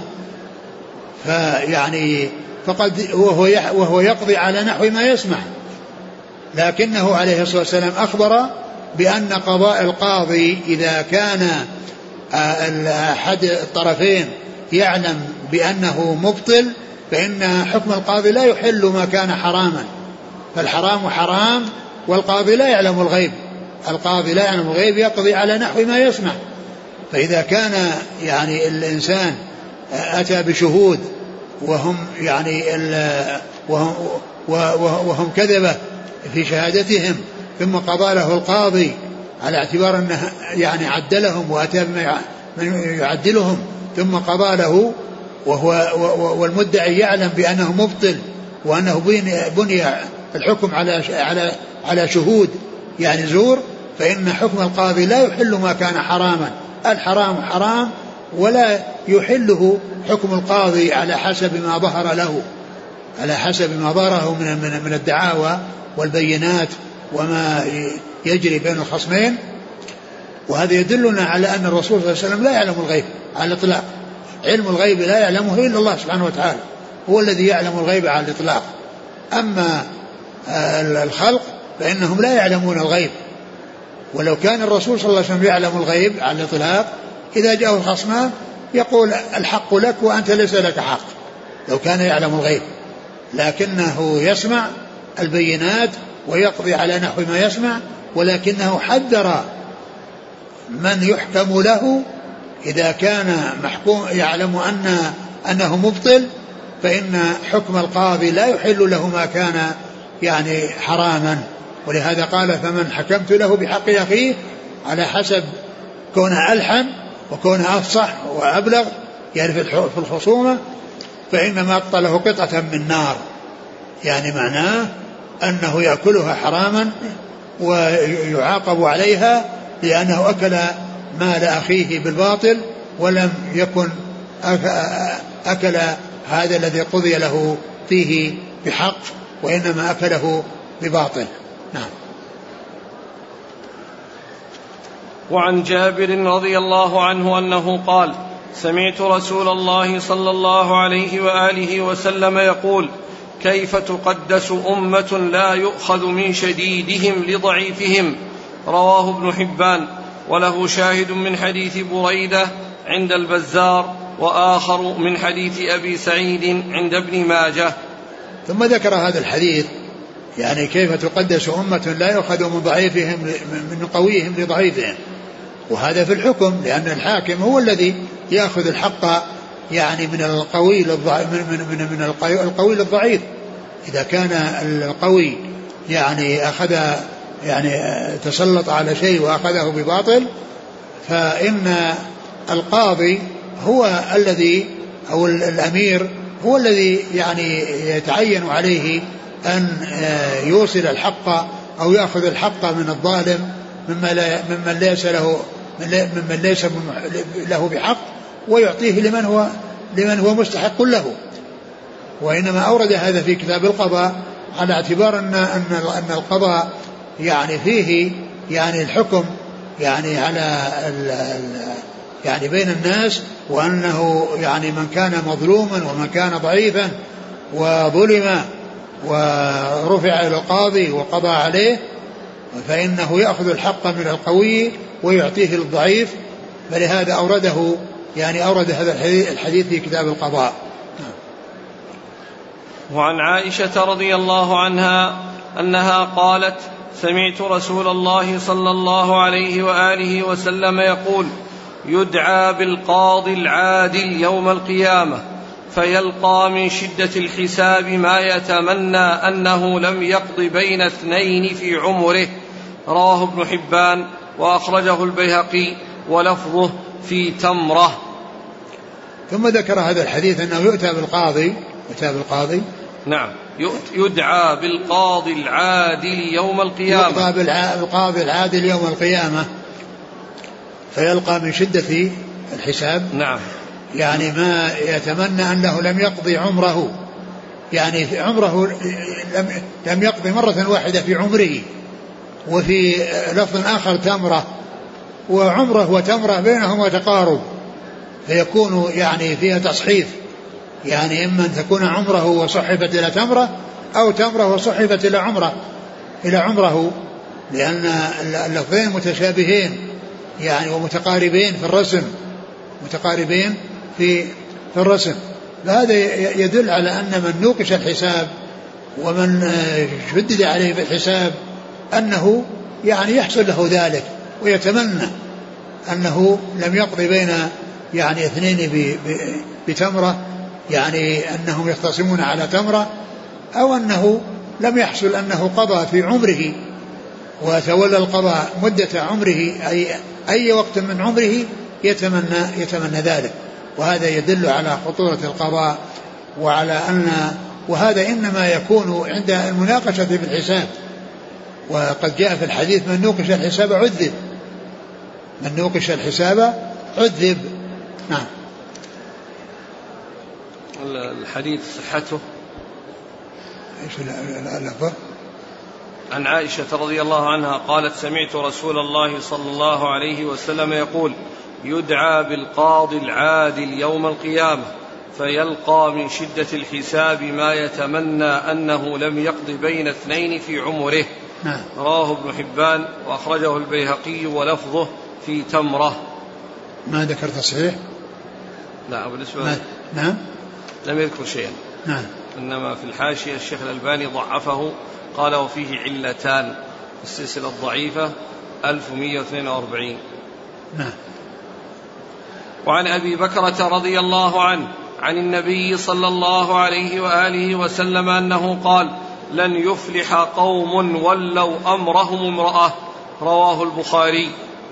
فيعني فقد وهو يقضي على نحو ما يسمع، لكنه عليه الصلاة والسلام أخبر بأن قضاء القاضي إذا كان أحد الطرفين يعلم بأنه مبطل فإن حكم القاضي لا يحل ما كان حراما، فالحرام حرام والقاضي لا يعلم الغيب، القاضي لا يعلم الغيب، يقضي على نحو ما يسمع. فإذا كان يعني الإنسان أتى بشهود وهم يعني وهم كذبة في شهادتهم، ثم قضى له القاضي على اعتبار أنه يعني عدلهم وأتى بما يعدلهم ثم قضى له، والمدعي يعلم بأنه مبطل وأنه بني الحكم على شهود يعني زور، فإن حكم القاضي لا يحل ما كان حراما. الحرام حرام ولا يحله حكم القاضي على حسب ما ظهر له، على حسب ما ظهره من الدعاوى والبينات وما يجري بين الخصمين. وهذا يدلنا على أن الرسول صلى الله عليه وسلم لا يعلم الغيب على الإطلاق. علم الغيب لا يعلمه إلا الله سبحانه وتعالى، هو الذي يعلم الغيب على الإطلاق. أما الخلق فإنهم لا يعلمون الغيب. ولو كان الرسول صلى الله عليه وسلم يعلم الغيب على الإطلاق، إذا جاءه الخصمان يقول الحق لك وأنت ليس لك حق، لو كان يعلم الغيب. لكنه يسمع البينات ويقضي على نحو ما يسمع، ولكنه حذر من يحكم له إذا كان محكوم يعلم أنه مبطل، فإن حكم القاضي لا يحل له ما كان يعني حراما. ولهذا قال فمن حكمت له بحق أخيه على حسب كونه ألحن وكونه أفصح وأبلغ يعني في الخصومة، فإنما أقتله قطعة من نار، يعني معناه أنه يأكلها حراما ويعاقب عليها لأنه أكل مال أخيه بالباطل ولم يكن أكل هذا الذي قضي له فيه بحق، وإنما أكله بباطل. نعم. وعن جابر رضي الله عنه أنه قال سمعت رسول الله صلى الله عليه وآله وسلم يقول كيف تقدس أمة لا يؤخذ من شديدهم لضعيفهم. رواه ابن حبان، وله شاهد من حديث بريدة عند البزار، وآخر من حديث أبي سعيد عند ابن ماجه. ثم ذكر هذا الحديث يعني كيف تقدس أمة لا يؤخذ من ضعيفهم من قويهم لضعيفهم، وهذا في الحكم، لأن الحاكم هو الذي يأخذ الحق يعني من القوي القوي للضعيف. إذا كان القوي يعني أخذ يعني تسلط على شيء وأخذه بباطل، فإن القاضي هو الذي أو الأمير هو الذي يعني يتعين عليه أن يوصل الحق أو يأخذ الحق من الظالم ممن ليس له بحق، ويعطيه لمن هو مستحق له. وإنما أورد هذا في كتاب القضاء على اعتبار أن القضاء يعني فيه يعني الحكم يعني على يعني بين الناس، وأنه يعني من كان مظلوما ومن كان ضعيفا وظلم ورفع إلى القاضي وقضى عليه، فإنه يأخذ الحق من القوي ويعطيه للضعيف. فلهذا أورد هذا الحديث في كتاب القضاء. وعن عائشة رضي الله عنها أنها قالت سمعت رسول الله صلى الله عليه وآله وسلم يقول يدعى بالقاضي العادل يوم القيامة فيلقى من شدة الحساب ما يتمنى أنه لم يقض بين اثنين في عمره. رواه ابن حبان، وأخرجه البيهقي، ولفظه في تمرة. ثم ذكر هذا الحديث أنه يؤتى بالقاضي نعم، يدعى بالقاضي العادل يوم القيامة، يقضى بالقاضي العادل يوم القيامة فيلقى من شدة الحساب. نعم، يعني ما يتمنى أنه لم يقضي عمره، يعني في عمره لم يقضي مرة واحدة في عمره. وفي لفظ آخر تمرة، وعمره وتمرة بينهما تقارب، فيكون يعني فيها تصحيف، يعني إما أن تكون عمره وصحفت إلى تمرة، أو تمرة وصحفت إلى عمره، لأن اللفظين متشابهين يعني ومتقاربين في الرسم. فهذا يدل على أن من نوقش الحساب ومن شدد عليه بالحساب أنه يعني يحصل له ذلك ويتمنى أنه لم يقضي بين يعني اثنين بتمرة، يعني أنهم يختصمون على تمرة، أو أنه لم يحصل أنه قضى في عمره وتولى القضاء مدة عمره أي وقت من عمره يتمنى ذلك. وهذا يدل على خطورة القضاء وعلى أن وهذا إنما يكون عند المناقشة في الحساب. وقد جاء في الحديث من نوقش الحساب عذب، من نوقش الحساب عذب. نعم. الحديث صحته ايش الألفة؟ عن عائشة رضي الله عنها قالت سمعت رسول الله صلى الله عليه وسلم يقول يدعى بالقاضي العادل يوم القيامة فيلقى من شدة الحساب ما يتمنى أنه لم يقض بين اثنين في عمره. نعم. رواه ابن حبان وأخرجه البيهقي ولفظه في تمرة. ما ذكر تصحيح؟ لا بالنسبة نعم لم يذكر شيئا. نعم. إنما في الحاشية الشيخ الألباني ضعفه، قال وفيه علتان، السلسلة الضعيفة 1142. نعم. وعن أبي بكرة رضي الله عنه عن النبي صلى الله عليه وآله وسلم أنه قال لن يفلح قوم ولوا أمرهم امرأة. رواه البخاري.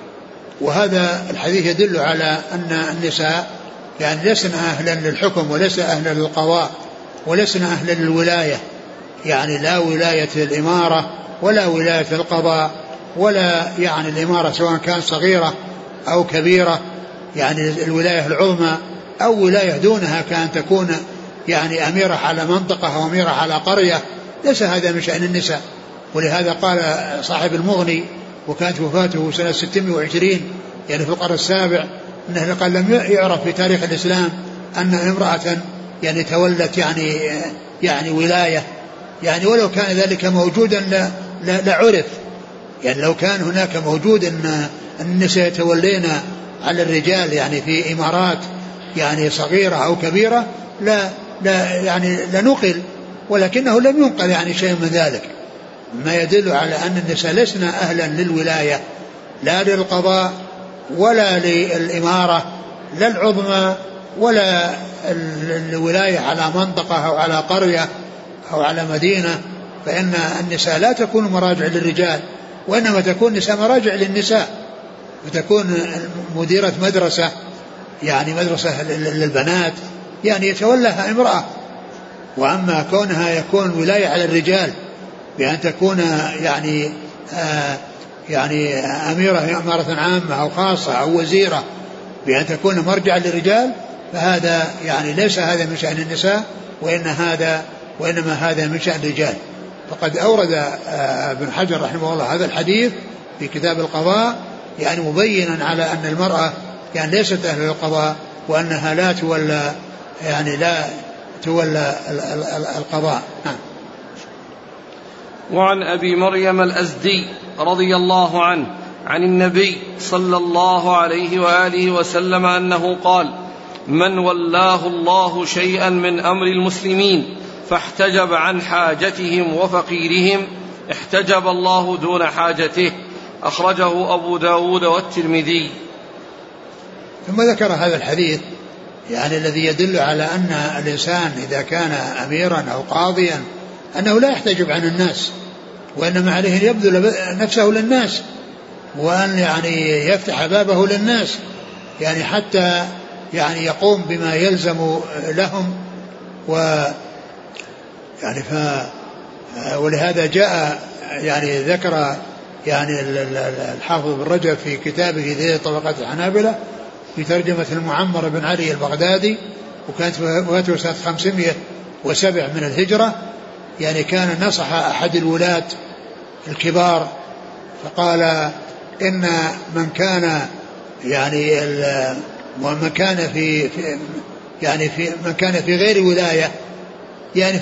وهذا الحديث يدل على أن النساء يعني لسن أهلا للحكم ولسن أهلا للقضاء ولسن أهلا للولاية، يعني لا ولاية الإمارة ولا ولاية القضاء ولا يعني الإمارة سواء كان صغيرة أو كبيرة، يعني الولاية العظمى أو ولاية دونها كان تكون يعني أميرة على منطقة أو أميرة على قرية، ليس هذا من شأن النساء. ولهذا قال صاحب المغني وكانت وفاته سنة 620 يعني في القرن السابع أنه قال لم يعرف في تاريخ الإسلام أن امرأة يعني تولت يعني ولاية، يعني ولو كان ذلك موجودا لعرف، يعني لو كان هناك موجود أن النساء يتولين على الرجال يعني في إمارات يعني صغيرة أو كبيرة لا يعني لنقل، ولكنه لم ينقل يعني شيء من ذلك، ما يدل على أن النساء لسنا أهلا للولاية لا للقضاء ولا للإمارة لا العظمى ولا الولاية على منطقة أو على قرية أو على مدينة، فإن النساء لا تكون مراجع للرجال وإنما تكون نساء مراجع للنساء، وتكون مديرة مدرسة يعني مدرسة للبنات يعني يتولاها امرأة. وأما كونها يكون ولاية على الرجال بأن تكون يعني أميرة عامة أو خاصة أو وزيرة بأن تكون مرجعا للرجال، فهذا يعني ليس هذا من شأن النساء وإنما هذا من شأن الرجال. فقد أورد ابن حجر رحمه الله هذا الحديث في كتاب القضاء يعني مبينا على أن المرأة يعني ليست أهل القضاء وأنها لا تولى القضاء. نعم. وعن أبي مريم الأزدي رضي الله عنه عن النبي صلى الله عليه وآله وسلم أنه قال من ولاه الله شيئا من أمر المسلمين فاحتجب عن حاجتهم وفقيرهم احتجب الله دون حاجته. أخرجه أبو داود والترمذي. ثم ذكر هذا الحديث يعني الذي يدل على أن الإنسان إذا كان أميرا أو قاضيا أنه لا يحتجب عن الناس، وإنما عليه أن يبذل نفسه للناس وأن يعني يفتح بابه للناس يعني حتى يعني يقوم بما يلزم لهم. يعني ولهذا جاء يعني ذكر يعني الحافظ بن رجب في كتابه ذي طبقات الحنابلة في ترجمة المعمر بن علي البغدادي، وكانت وفاته سنة 507 من الهجرة، يعني كان نصح أحد الولاة الكبار فقال إن من كان يعني ومن كان في يعني في من كان في غير ولاية يعني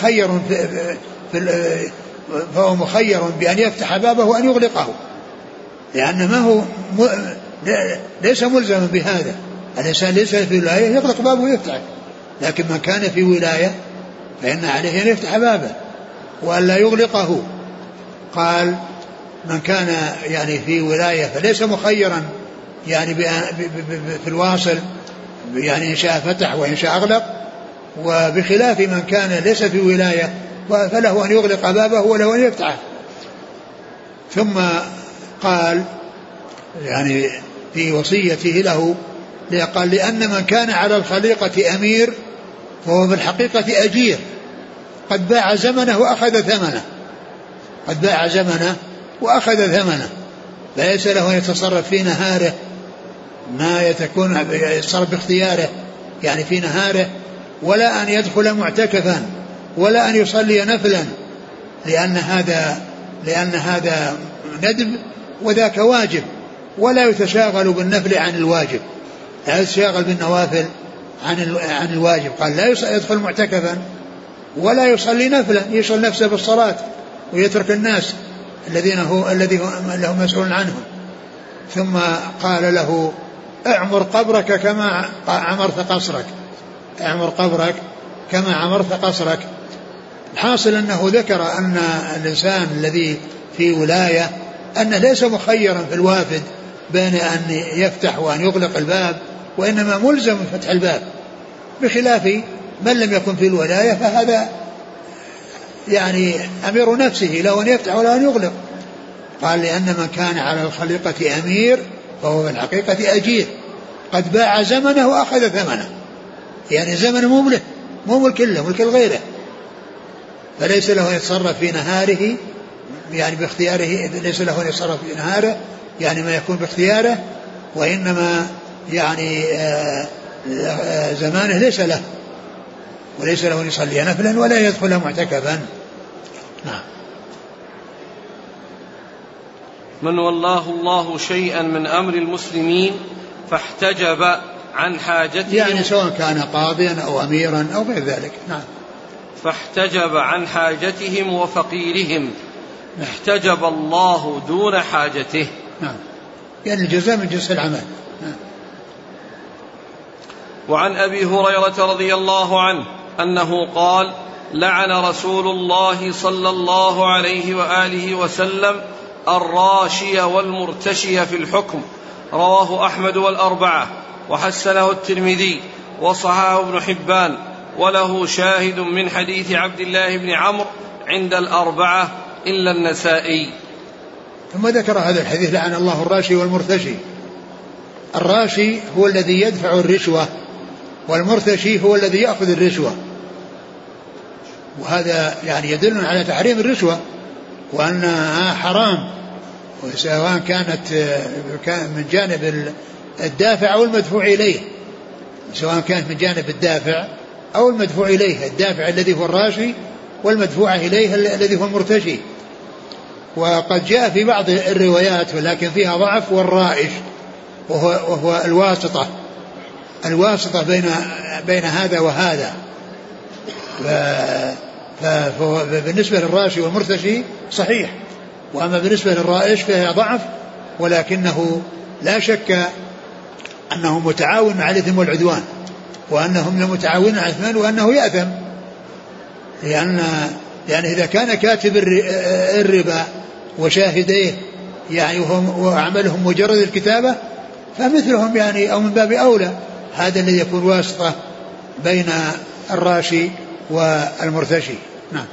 فهو مخير بأن يفتح بابه وأن يغلقه، لأن ما هو ليس ملزما بهذا، الإنسان ليس في ولاية يغلق بابه ويفتح، لكن من كان في ولاية فإن عليه أن يفتح بابه وأن لا يغلقه. قال من كان يعني في ولاية فليس مخيرا يعني في الواصل، يعني إن شاء فتح وإن شاء أغلق، وبخلاف من كان ليس في ولاية فله أن يغلق بابه وله أن يفتحه. ثم قال يعني في وصيته له، قال لأن من كان على الخليقة أمير فهو في الحقيقة أجير قد باع زمنه وأخذ ثمنه، قد باع زمنه وأخذ ثمنه، ليس له أن يتصرف في نهاره ما يتكون يتصرف باختياره يعني في نهاره، ولا أن يدخل معتكفا ولا أن يصلي نفلا، لأن هذا ندب وذاك واجب، ولا يتشاغل بالنفل عن الواجب، لا يتشاغل بالنوافل عن الواجب. قال لا يدخل معتكفا ولا يصلي نفلا، يشغل نفسه بالصلاة ويترك الناس الذين هم مسؤول عنهم. ثم قال له اعمر قبرك كما عمرت قصرك، اعمر قبرك كما عمرت قصرك. الحاصل أنه ذكر أن الإنسان الذي في ولاية أنه ليس مخيرا في الوافد بين أن يفتح وأن يغلق الباب، وإنما ملزم فتح الباب، بخلاف من لم يكن في الولاية فهذا يعني أمير نفسه له أن يفتح ولا أن يغلق. قال لأن من كان على الخليقة أمير فهو في الحقيقة أجير قد باع زمنه وأخذ ثمنه، يعني زمن مو ملك له، ملك غيره، فليس له أن يتصرف في نهاره يعني باختياره، ليس له أن يتصرف في نهاره يعني ما يكون باختياره، وإنما يعني زمانه ليس له، وليس له أن يصلي نفلا ولا يدخل معتكفا. نعم. من والله الله شيئا من أمر المسلمين فاحتجب عن حاجتهم، يعني سواء كان قاضيا أو أميرا أو غير ذلك. نعم. فاحتجب عن حاجتهم وفقيرهم احتجب الله دون حاجته. نعم. يعني الجزاء من جنس العمل. نعم. وعن أبي هريرة رضي الله عنه أنه قال لعن رسول الله صلى الله عليه وآله وسلم الراشي والمرتشي في الحكم، رواه أحمد والأربعة وحسنه الترمذي وصححه ابن حبان، وله شاهد من حديث عبد الله بن عمرو عند الأربعة إلا النسائي. ثم ذكر هذا الحديث لعن الله الراشي والمرتشي. الراشي هو الذي يدفع الرشوة، والمرتشي هو الذي يأخذ الرشوة، وهذا يعني يدل على تحريم الرشوة وأنها حرام، وسواء كانت من جانب الدافع أو المدفوع إليه، سواء كانت من جانب الدافع أو المدفوع إليه، الدافع الذي هو الراشي والمدفوع إليه الذي هو المرتشي. وقد جاء في بعض الروايات ولكن فيها ضعف والرائش، وهو الواسطة بين هذا وهذا. فبالنسبة للراشي والمرتشي صحيح، وأما بالنسبة للرائش فهي ضعف، ولكنه لا شك أنه متعاون مع الإثم والعدوان، وأنهم لمتعاونون على الإثم وأنه يأثم، لأن إذا كان كاتب الربا وشاهديه يعني وعملهم مجرد الكتابة فمثلهم يعني أو من باب أولى هذا الذي يكون واسطة بين الراشي والمرتشي. نعم.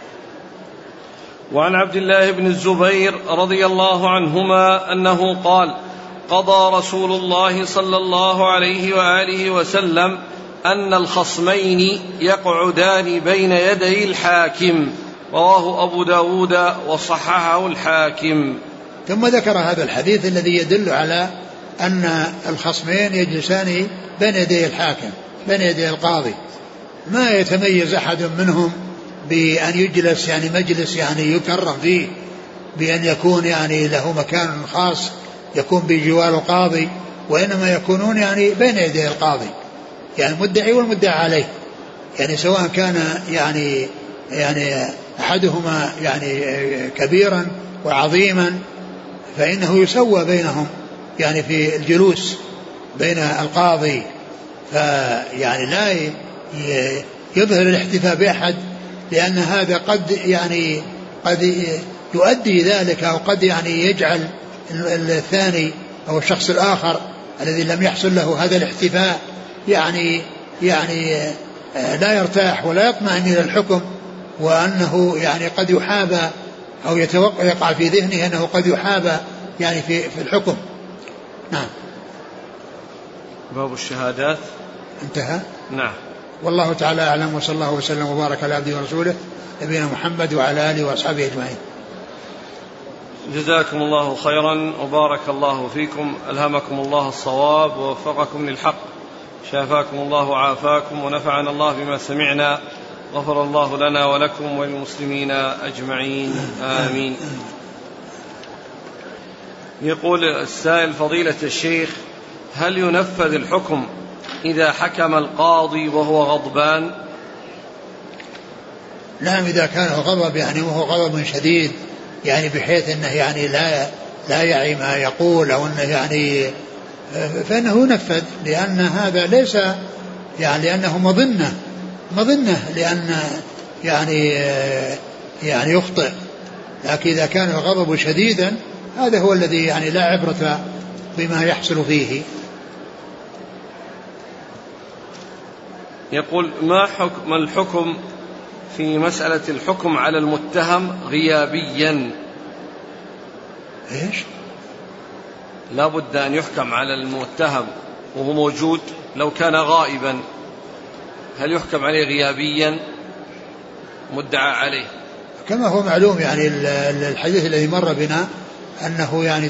وعن عبد الله بن الزبير رضي الله عنهما أنه قال قضى رسول الله صلى الله عليه وآله وسلم أن الخصمين يقعدان بين يدي الحاكم، رواه أبو داود وصححه الحاكم. ثم ذكر هذا الحديث الذي يدل على أن الخصمين يجلسان بين يدي الحاكم، بين يدي القاضي، ما يتميز أحد منهم بأن يجلس يعني مجلس يعني يكرم فيه بأن يكون يعني له مكان خاص يكون بجوار القاضي، وإنما يكونون يعني بين يدي القاضي، يعني المدعي والمدعى عليه، يعني سواء كان يعني أحدهما يعني كبيرا وعظيما فإنه يسوى بينهم يعني في الجلوس بين القاضي، فيعني لا يظهر الاحتفاء بأحد، لأن هذا قد يؤدي ذلك، أو قد يعني يجعل الثاني أو الشخص الآخر الذي لم يحصل له هذا الاحتفاء يعني لا يرتاح ولا يطمئن إلى الحكم، وأنه يعني قد يحابى أو يقع في ذهنه أنه قد يحابى يعني في الحكم. نعم. باب الشهادات انتهى. نعم. والله تعالى أعلم، وصلى الله وسلم وبارك على عبده ورسوله نبينا محمد وعلى آله وأصحابه أجمعين. جزاكم الله خيرا وبارك الله فيكم، ألهمكم الله الصواب ووفقكم للحق، شافاكم الله وعافاكم، ونفعنا الله بما سمعنا، غفر الله لنا ولكم وللمسلمين أجمعين، آمين. يقول السائل: فضيلة الشيخ، هل ينفذ الحكم إذا حكم القاضي وهو غضبان؟ نعم، إذا كان غضب يعني وهو غضب شديد يعني بحيث أنه يعني لا يعي ما يقول، أو أنه يعني فإنه ينفذ، لأن هذا ليس يعني لأنه مظنة لأن يعني يخطئ. لكن إذا كان الغضب شديدا هذا هو الذي يعني لا عبرة بما يحصل فيه. يقول: ما الحكم في مسألة الحكم على المتهم غيابيا؟ إيش؟ لا بد أن يحكم على المتهم وهو موجود، لو كان غائبا هل يحكم عليه غيابيا مدعى عليه؟ كما هو معلوم يعني الحديث الذي مر بنا أنه يعني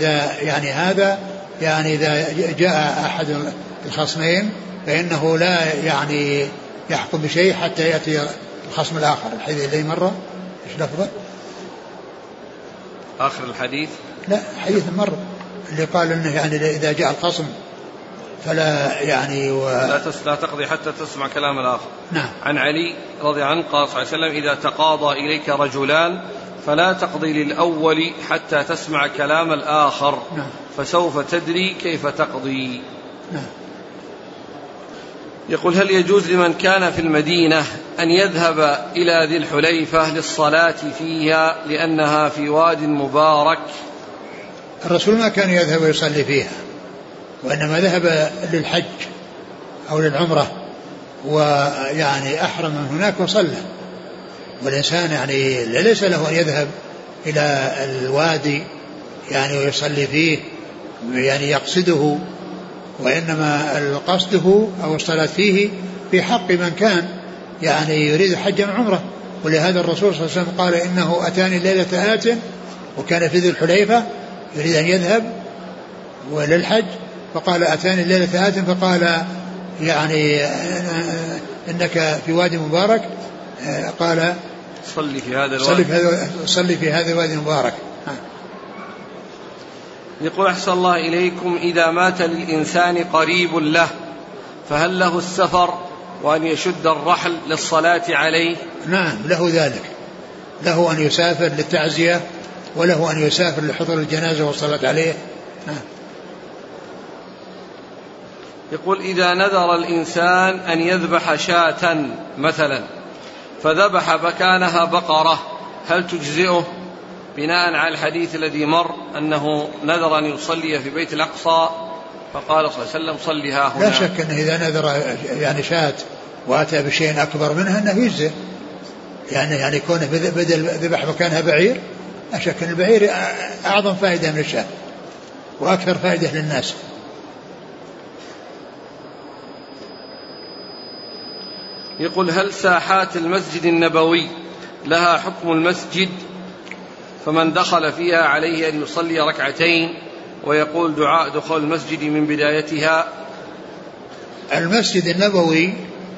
إذا جاء أحد الخصمين فإنه لا يعني يحكم بشيء حتى يأتي الخصم الآخر. الحديث الذي مر إيش لفظه؟ آخر الحديث؟ لا، حديث مر اللي قال إنه يعني إذا جاء الخصم فلا يعني لا تقضي حتى تسمع كلام الآخر. نعم. عن علي رضي عنه قال صلى الله عليه وسلم: إذا تقاضى إليك رجلان فلا تقضي للأول حتى تسمع كلام الآخر. نعم. فسوف تدري كيف تقضي. نعم. يقول: هل يجوز لمن كان في المدينة أن يذهب إلى ذي الحليفة للصلاة فيها لأنها في واد مبارك؟ الرسول ما كان يذهب ويصلي فيها، وإنما ذهب للحج أو للعمرة، ويعني أحرم من هناك وصلى. والإنسان يعني ليس له أن يذهب إلى الوادي يعني ويصلي فيه يعني يقصده، وإنما قصده أو الصلاة فيه في حق من كان يعني يريد حجا وعمرة. ولهذا الرسول صلى الله عليه وسلم قال: إنه أتاني ليلة آت، وكان في ذي الحليفة يريد أن يذهب وللحج، فقال: أتاني ليلة آت، فقال يعني إنك في وادي مبارك، قال: صلي في هذا الوادي المبارك. يقول: أحسن الله إليكم، إذا مات للإنسان قريب له فهل له السفر وأن يشد الرحل للصلاة عليه؟ نعم، له ذلك، له أن يسافر للتعزية، وله أن يسافر لحضور الجنازة والصلاة عليه. يقول: إذا نذر الإنسان أن يذبح شاة مثلا فذبح مكانها بقرة هل تجزئه بناء على الحديث الذي مر أنه نذر أن يصلي في بيت الأقصى فقال صلى الله عليه وسلم: صلها هنا؟ لا شك أنه إذا نذر يعني شاة وأتى بشيء أكبر منها أنه يجزئ، يعني يكون بدل ذبح مكانها بعير. لا شك أن البعير أعظم فائدة من الشاة وأكثر فائدة للناس. يقول: هل ساحات المسجد النبوي لها حكم المسجد، فمن دخل فيها عليه أن يصلي ركعتين ويقول دعاء دخول المسجد من بدايتها؟ المسجد النبوي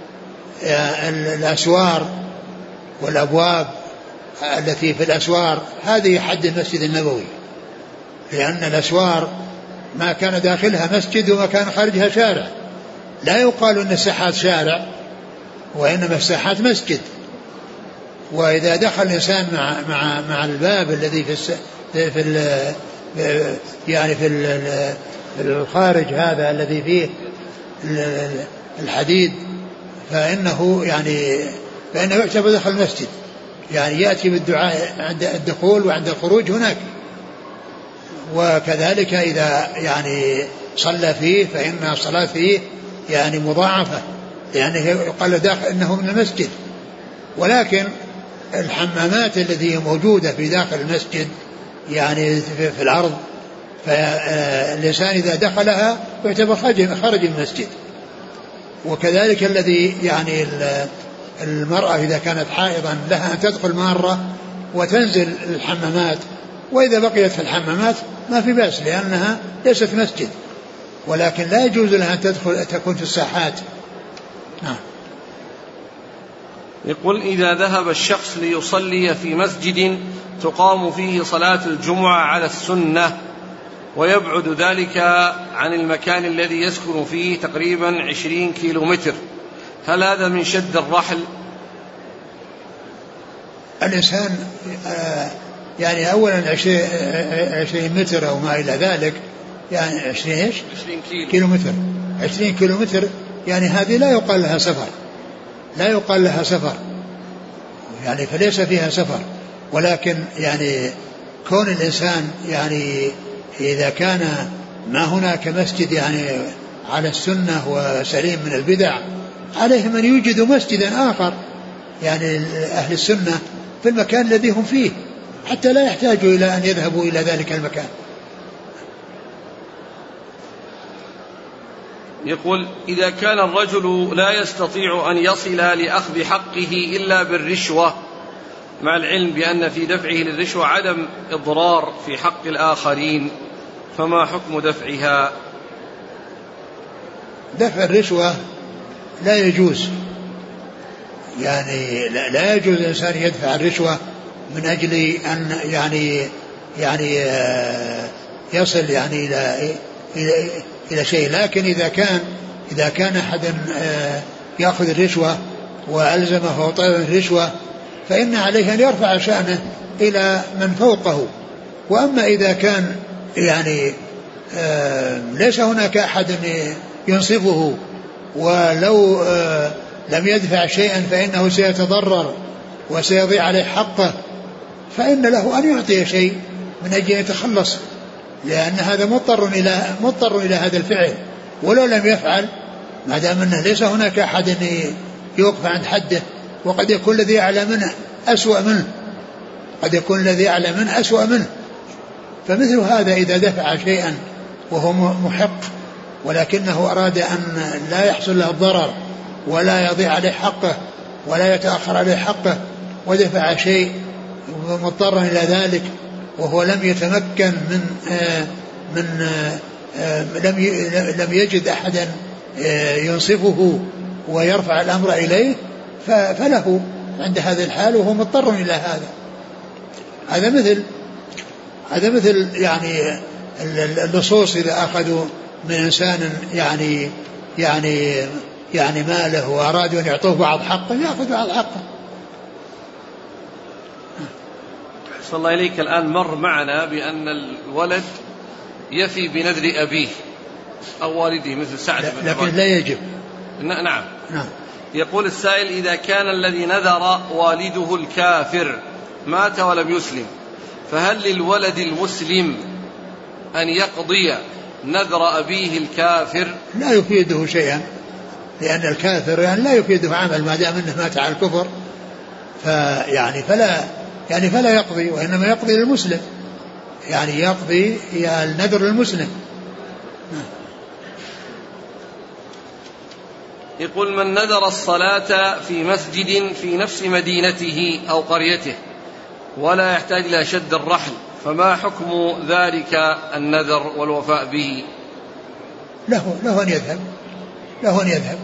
الأسوار والأبواب التي في الأسوار هذه حد المسجد النبوي، لأن الأسوار ما كان داخلها مسجد وما كان خارجها شارع. لا يقال أن الساحات شارع، وإنما الساحات مسجد. وإذا دخل الإنسان مع الباب الذي في الخارج هذا الذي فيه الحديد فإنه يعتبر دخل المسجد، يعني يأتي بالدعاء عند الدخول وعند الخروج هناك. وكذلك إذا يعني صلى فيه فإن الصلاة فيه يعني مضاعفة، يعني يقال داخل إنه من المسجد. ولكن الحمامات التي موجودة في داخل المسجد يعني في الأرض، فالإنسان إذا دخلها يعتبر خرج من المسجد. وكذلك الذي يعني المرأة إذا كانت حائضا لها أن تدخل مرة وتنزل الحمامات، وإذا بقيت في الحمامات ما في بأس لأنها ليست مسجد، ولكن لا يجوز لها أن تكون في الساحات. نعم. يقول إذا ذهب الشخص ليصلي في مسجد تقام فيه صلاة الجمعة على السنة ويبعد ذلك عن المكان الذي يسكن فيه تقريبا 20 كيلومتر، هل هذا من شد الرحل؟ الإنسان يعني أولا 20 متر أو ما إلى ذلك، يعني 20 كيلومتر. 20 كيلومتر يعني هذه لا يقال لها سفر، لا يقال لها سفر يعني، فليس فيها سفر. ولكن يعني كون الإنسان يعني إذا كان ما هناك مسجد يعني على السنة وسليم من البدع، عليهم أن يوجدوا مسجدا آخر يعني أهل السنة في المكان الذي هم فيه، حتى لا يحتاجوا إلى أن يذهبوا إلى ذلك المكان. يقول إذا كان الرجل لا يستطيع أن يصل لأخذ حقه إلا بالرشوة، مع العلم بأن في دفعه للرشوة عدم إضرار في حق الآخرين، فما حكم دفعها؟ دفع الرشوة لا يجوز، يعني لا يجوز الإنسان يدفع الرشوة من أجل أن يعني يصل يعني إلى شيء. لكن إذا كان أحد يأخذ الرشوة وألزمه وطلب الرشوة فإن عليه أن يرفع شأنه إلى من فوقه. وأما إذا كان يعني ليس هناك أحد ينصفه ولو لم يدفع شيئا فإنه سيتضرر وسيضيع عليه حقه، فإن له أن يعطي شيء من أجل يتخلص، لأن هذا مضطر إلى هذا الفعل. ولو لم يفعل ما دام أنه ليس هناك أحد يوقف عند حده، وقد يكون الذي أعلى منه أسوأ منه، قد يكون الذي أعلى منه أسوأ منه. فمثل هذا إذا دفع شيئا وهو محق ولكنه أراد أن لا يحصل له الضرر ولا يضيع عليه حقه ولا يتأخر عليه حقه، ودفع شيء مضطرا إلى ذلك وهو لم يتمكن لم يجد أحدا ينصفه ويرفع الأمر إليه، فله عند هذا الحال وهو مضطر إلى هذا. هذا مثل يعني اللصوص إذا أخذوا من إنسان يعني ماله وأرادوا أن يعطوه بعض حقه يأخذ بعض حقه. صلى الله إليك. الآن مر معنا بأن الولد يفي بنذر أبيه أو والده مثل سعد بن لكن لا يجب. نعم. يقول السائل إذا كان الذي نذر والده الكافر مات ولم يسلم، فهل للولد المسلم أن يقضي نذر أبيه الكافر؟ لا يفيده شيئا، لأن الكافر يعني لا يفيده عمل ما دام أنه مات على الكفر، فلا يقضي، وإنما يقضي للمسلم، يعني يقضي النذر للمسلم. يقول من نذر الصلاة في مسجد في نفس مدينته أو قريته ولا يحتاج إلى شد الرحل، فما حكم ذلك النذر والوفاء به؟ له أن يذهب.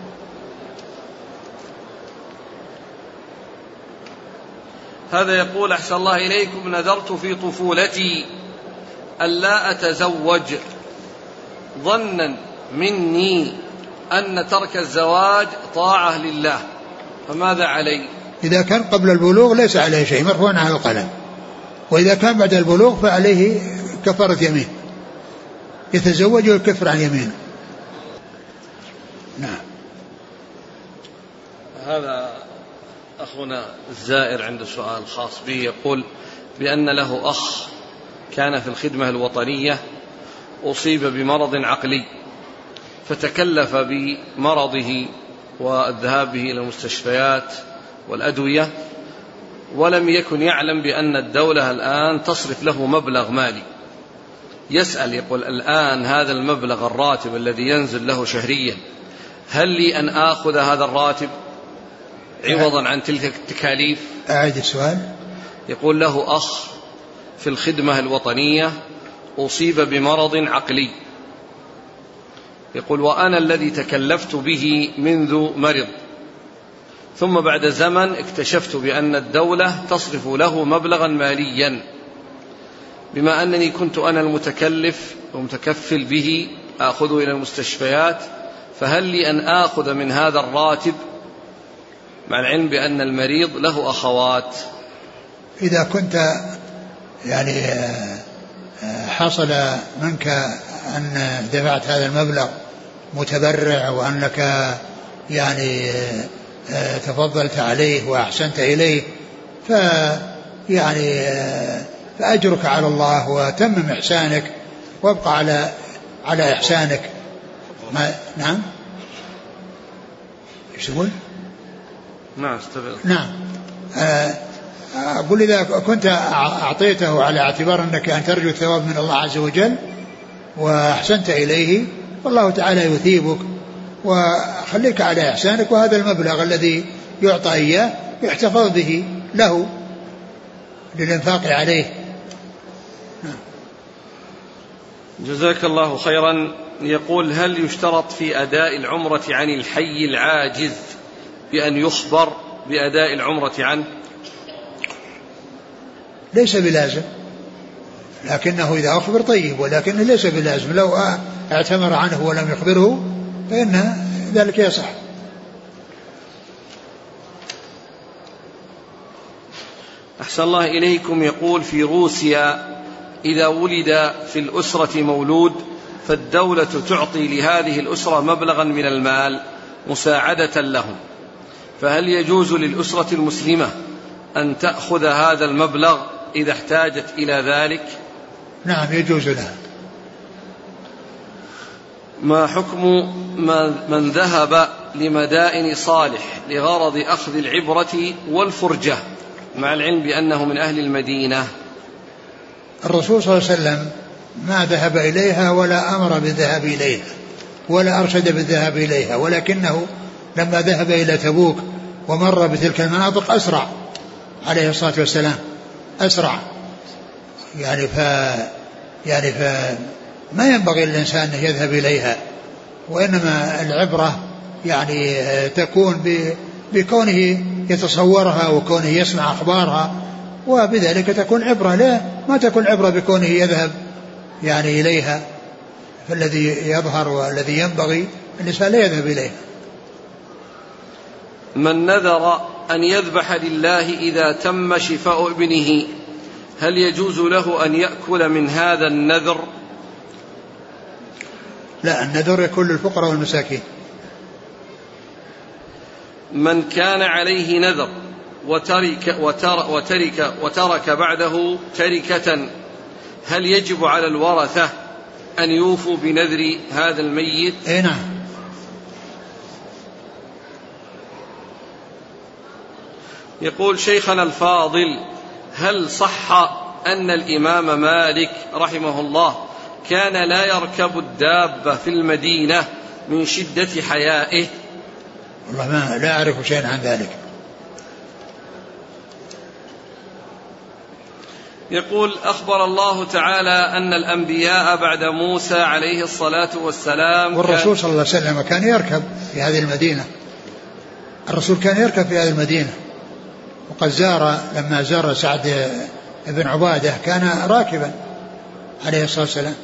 هذا يقول أحسن الله إليكم نذرت في طفولتي ألا أتزوج ظنا مني أن ترك الزواج طاعة لله، فماذا علي؟ إذا كان قبل البلوغ ليس عليه شيء، مرفوع عن القلم. وإذا كان بعد البلوغ فعليه كفارة يمين، يتزوج ويكفر عن يمين. نعم. هذا أخ أخونا الزائر عنده سؤال خاص به، يقول بأن له أخ كان في الخدمة الوطنية أصيب بمرض عقلي، فتكلف بمرضه والذهاب به إلى المستشفيات والأدوية، ولم يكن يعلم بأن الدولة الآن تصرف له مبلغ مالي. يسأل يقول الآن هذا المبلغ الراتب الذي ينزل له شهريا، هل لي أن آخذ هذا الراتب عوضا عن تلك التكاليف؟ أعيد السؤال. يقول له أخ في الخدمة الوطنية أصيب بمرض عقلي، يقول وأنا الذي تكلفت به منذ مرض، ثم بعد زمن اكتشفت بأن الدولة تصرف له مبلغا ماليا، بما أنني كنت أنا المتكلف ومتكفل به أخذه إلى المستشفيات، فهل لي أن آخذ من هذا الراتب، مع العلم بأن المريض له أخوات؟ إذا كنت يعني حصل منك أن دفعت هذا المبلغ متبرع، وأنك يعني تفضلت عليه وأحسنت إليه، يعني فأجرك على الله وتمم إحسانك وابقى على إحسانك. نعم. ايش تقول؟ نعم استبعد. نعم. أقول إذا كنت أعطيته على اعتبار أنك أن ترجو الثواب من الله عز وجل وأحسنت إليه، والله تعالى يثيبك، وخليك على إحسانك، وهذا المبلغ الذي يعطى إياه يحتفظ به له للإنفاق عليه. جزاك الله خيرا. يقول هل يشترط في أداء العمرة عن الحي العاجز بأن يخبر بأداء العمرة عنه؟ ليس بلازم، لكنه إذا أخبر طيب، ولكنه ليس بلازم. لو اعتمر عنه ولم يخبره فإن ذلك يصح. أحسن الله إليكم. يقول في روسيا إذا ولد في الأسرة مولود فالدولة تعطي لهذه الأسرة مبلغا من المال مساعدة لهم، فهل يجوز للأسرة المسلمة أن تأخذ هذا المبلغ إذا احتاجت إلى ذلك؟ نعم يجوز لها. ما حكم من ذهب لمدائن صالح لغرض أخذ العبرة والفرجة مع العلم بأنه من أهل المدينة؟ الرسول صلى الله عليه وسلم ما ذهب إليها ولا أمر بالذهاب إليها ولا أرشد بالذهاب إليها، ولكنه لما ذهب إلى تبوك ومر بتلك المناطق أسرع عليه الصلاة والسلام، أسرع. يعني ما ينبغي للإنسان أن يذهب إليها، وإنما العبرة يعني تكون بكونه يتصورها وكونه يسمع أخبارها، وبذلك تكون عبرة. لا ما تكون عبرة بكونه يذهب يعني إليها، فالذي يظهر والذي ينبغي الإنسان لا يذهب إليها. من نذر أن يذبح لله إذا تم شفاء ابنه هل يجوز له أن يأكل من هذا النذر؟ لا، النذر يكون للفقراء والمساكين. من كان عليه نذر وترك بعده تركة هل يجب على الورثة أن يوفوا بنذر هذا الميت؟ نعم. يقول شيخنا الفاضل هل صح أن الإمام مالك رحمه الله كان لا يركب الدابة في المدينة من شدة حيائه؟ والله ما لا أعرف شيئا عن ذلك. يقول أخبر الله تعالى أن الأنبياء بعد موسى عليه الصلاة والسلام والرسول صلى الله عليه وسلم كان يركب في هذه المدينة. الرسول كان يركب في هذه المدينة، وقد لما زار سعد بن عبادة كان راكبا عليه الصلاة والسلام.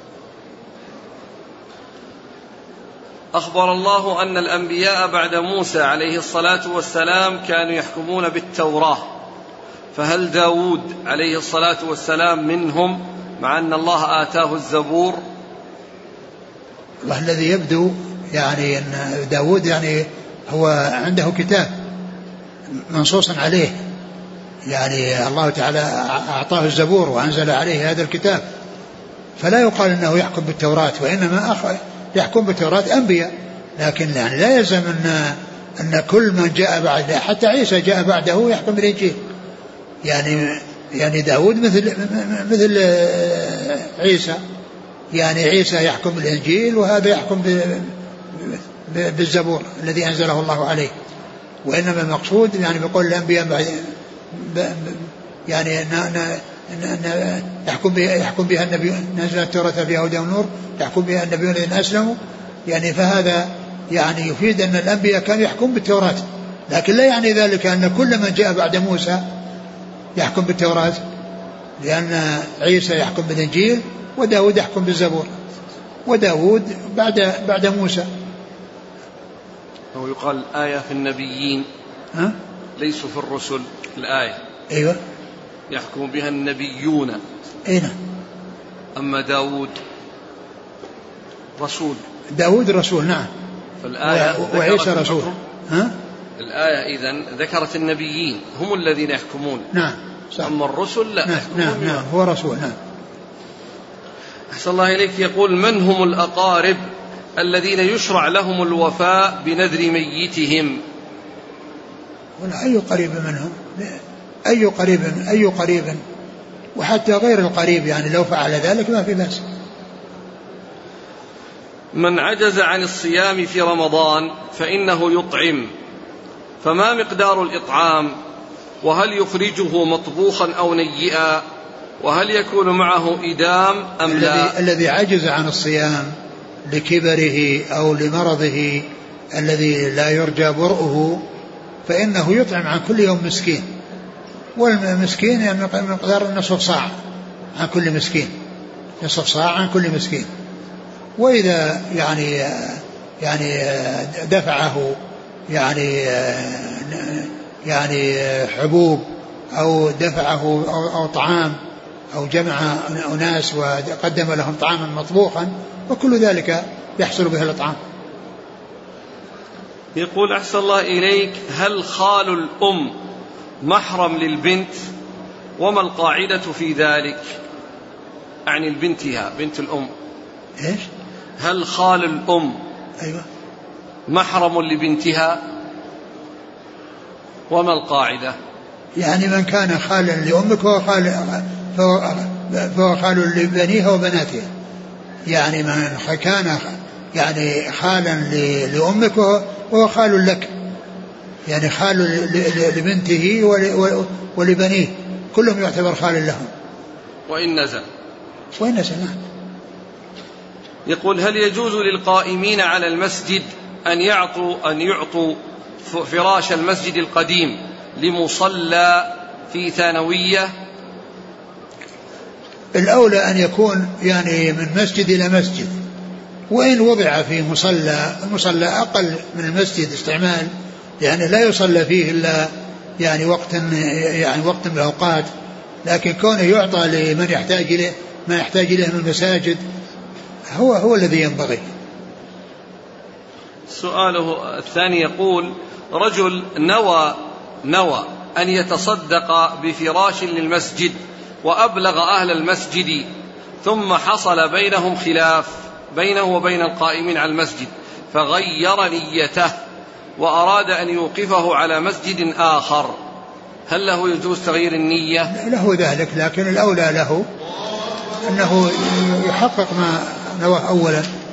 أخبر الله أن الأنبياء بعد موسى عليه الصلاة والسلام كانوا يحكمون بالتوراة، فهل داود عليه الصلاة والسلام منهم مع أن الله آتاه الزبور؟ الله الذي يبدو يعني أن داود يعني هو عنده كتاب، منصوصا عليه، يعني الله تعالى أعطاه الزبور وأنزل عليه هذا الكتاب، فلا يقال أنه يحكم بالتوراة، وإنما يحكم بالتوراة أنبياء، لكن يعني لا يلزم أن كل من جاء بعده، حتى عيسى جاء بعده يحكم بالإنجيل، يعني داود مثل عيسى، يعني عيسى يحكم بالإنجيل وهذا يحكم بالزبور الذي أنزله الله عليه. وإنما المقصود يعني بقول الأنبياء يعني أن يحكم بها النبي، نزل التوراة فيها هدى ونور يحكم بها النبيون الذين أسلموا، يعني فهذا يعني يفيد أن الأنبياء كانوا يحكم بالتوراة، لكن لا يعني ذلك أن كل من جاء بعد موسى يحكم بالتوراة، لأن عيسى يحكم بالإنجيل وداود يحكم بالزبور، وداود بعد موسى. أو يقال الآية في النبيين ليسوا في الرسل، الآية أيوة يحكم بها النبيون، أين؟ أما داود رسول، داود رسول نعم، فالآية وعيسى رسول. الآية إذن ذكرت النبيين هم الذين يحكمون، نعم صح. أما الرسل لا. نعم هو رسول. نعم. أحسن الله إليك. يقول: من هم الأقارب الذين يشرع لهم الوفاء بنذر ميتهم؟ أي قريب منهم، أي قريب وحتى غير القريب، يعني لو فعل ذلك ما في بأس. من عجز عن الصيام في رمضان فإنه يطعم، فما مقدار الإطعام؟ وهل يخرجه مطبوخا أو نيئا؟ وهل يكون معه إدام أم لا؟ الذي عجز عن الصيام لكبره أو لمرضه الذي لا يرجى برؤه فإنه يطعم عن كل يوم مسكين، والمسكين يعني مقدار نصف صاع عن كل مسكين، نصف صاع عن كل مسكين. وإذا يعني دفعه يعني حبوب أو دفعه أو طعام أو جمع أناس وقدم لهم طعاما مطبوخا، وكل ذلك يحصل به الإطعام. يقول: أحسن الله إليك، هل خال الأم محرم للبنت؟ وما القاعدة في ذلك؟ يعني البنتها بنت الأم، إيش؟ هل خال الأم أيوة محرم لبنتها؟ وما القاعدة؟ يعني من كان خالا لأمك فهو خال لبنيها وبناتها، يعني من كان يعني خالا لأمك وهو خال لك، يعني خال لبنته ولبنيه كلهم يعتبر خال لهم وإن نزل. نعم. يقول: هل يجوز للقائمين على المسجد أن يعطوا فراش المسجد القديم لمصلى في ثانوية؟ الأولى أن يكون يعني من مسجد إلى مسجد، وإن وضع في المصلى أقل من المسجد استعمال، يعني لا يصلى فيه إلا يعني وقت من الأوقات، لكن كونه يعطى لمن يحتاج إليه ما يحتاج إليه من المساجد هو الذي ينبغي. سؤاله الثاني يقول: رجل نوى أن يتصدق بفراش للمسجد وأبلغ أهل المسجد، ثم حصل بينهم خلاف بينه وبين القائمين على المسجد، فغير نيته وأراد أن يوقفه على مسجد آخر، هل له يجوز تغيير النية؟ له ذلك، لكن الأولى له أنه يحقق ما نواه أولا.